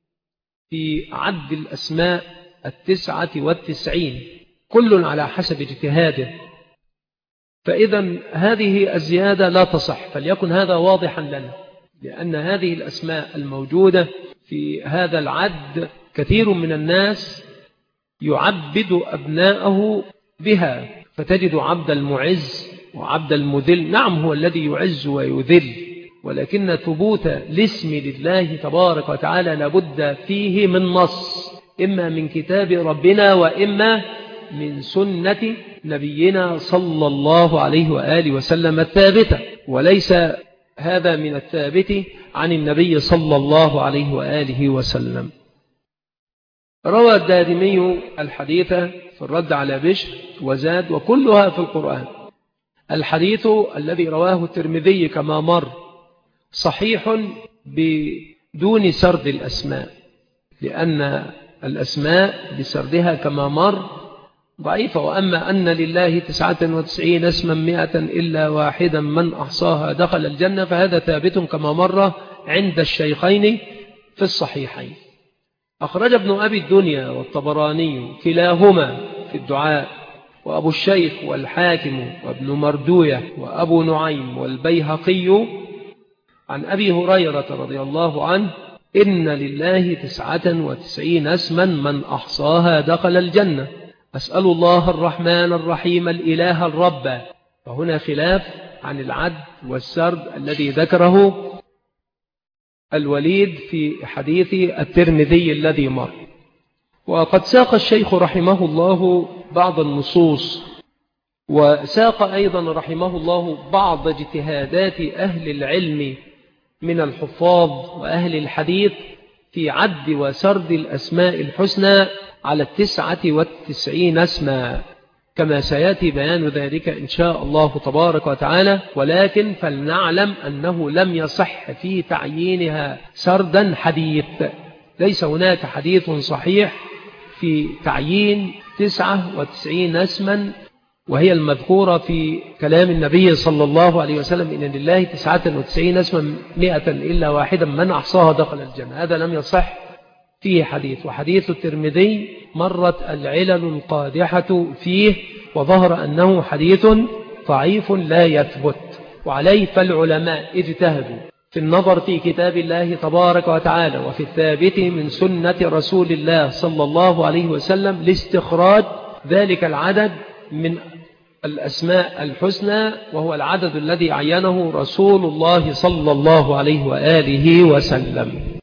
في عد الأسماء التسعة والتسعين، كل على حسب اجتهاده. فإذا هذه الزيادة لا تصح، فليكن هذا واضحا لنا، لأن هذه الأسماء الموجودة في هذا العد كثير من الناس يعبد أبناءه بها، فتجد عبد المعز وعبد المذل. نعم هو الذي يعز ويذل، ولكن ثبوت الاسم لله تبارك وتعالى لابد فيه من نص، إما من كتاب ربنا وإما من سنة نبينا صلى الله عليه وآله وسلم الثابتة، وليس هذا من الثابت عن النبي صلى الله عليه وآله وسلم. روى الدارمي الحديث في الرد على بشر وزاد وكلها في القرآن. الحديث الذي رواه الترمذي كما مر صحيح بدون سرد الأسماء، لأن الأسماء بسردها كما مر ضعيفة. وأما أن لله تسعة وتسعين اسما مئة إلا واحدا من أحصاها دخل الجنة، فهذا ثابت كما مر عند الشيخين في الصحيحين. أخرج ابن أبي الدنيا والطبراني كلاهما في الدعاء، وأبو الشيخ والحاكم وابن مردوية وأبو نعيم والبيهقي عن أبي هريرة رضي الله عنه إن لله تسعة وتسعين اسما من أحصاها دخل الجنة، أسأل الله الرحمن الرحيم الإله الرب. فهنا خلاف عن العد والسرد الذي ذكره الوليد في حديث الترمذي الذي مر. وقد ساق الشيخ رحمه الله بعض النصوص، وساق أيضا رحمه الله بعض اجتهادات أهل العلم من الحفاظ وأهل الحديث في عد وسرد الأسماء الحسنى على التسعة والتسعين اسما، كما سيأتي بيان ذلك إن شاء الله تبارك وتعالى. ولكن فلنعلم أنه لم يصح في تعيينها سردا حديث، ليس هناك حديث صحيح في تعيين تسعة وتسعين اسما وهي المذكورة في كلام النبي صلى الله عليه وسلم إن لله تسعة وتسعين اسما مئة إلا واحدا من أحصاها دخل الجنة. هذا لم يصح فيه حديث. وحديث الترمذي مرت العلل القادحة فيه، وظهر أنه حديث ضعيف لا يثبت، وعليه فالعلماء اجتهدوا في النظر في كتاب الله تبارك وتعالى وفي الثابت من سنة رسول الله صلى الله عليه وسلم لاستخراج ذلك العدد من الأسماء الحسنى، وهو العدد الذي عينه رسول الله صلى الله عليه وآله وسلم.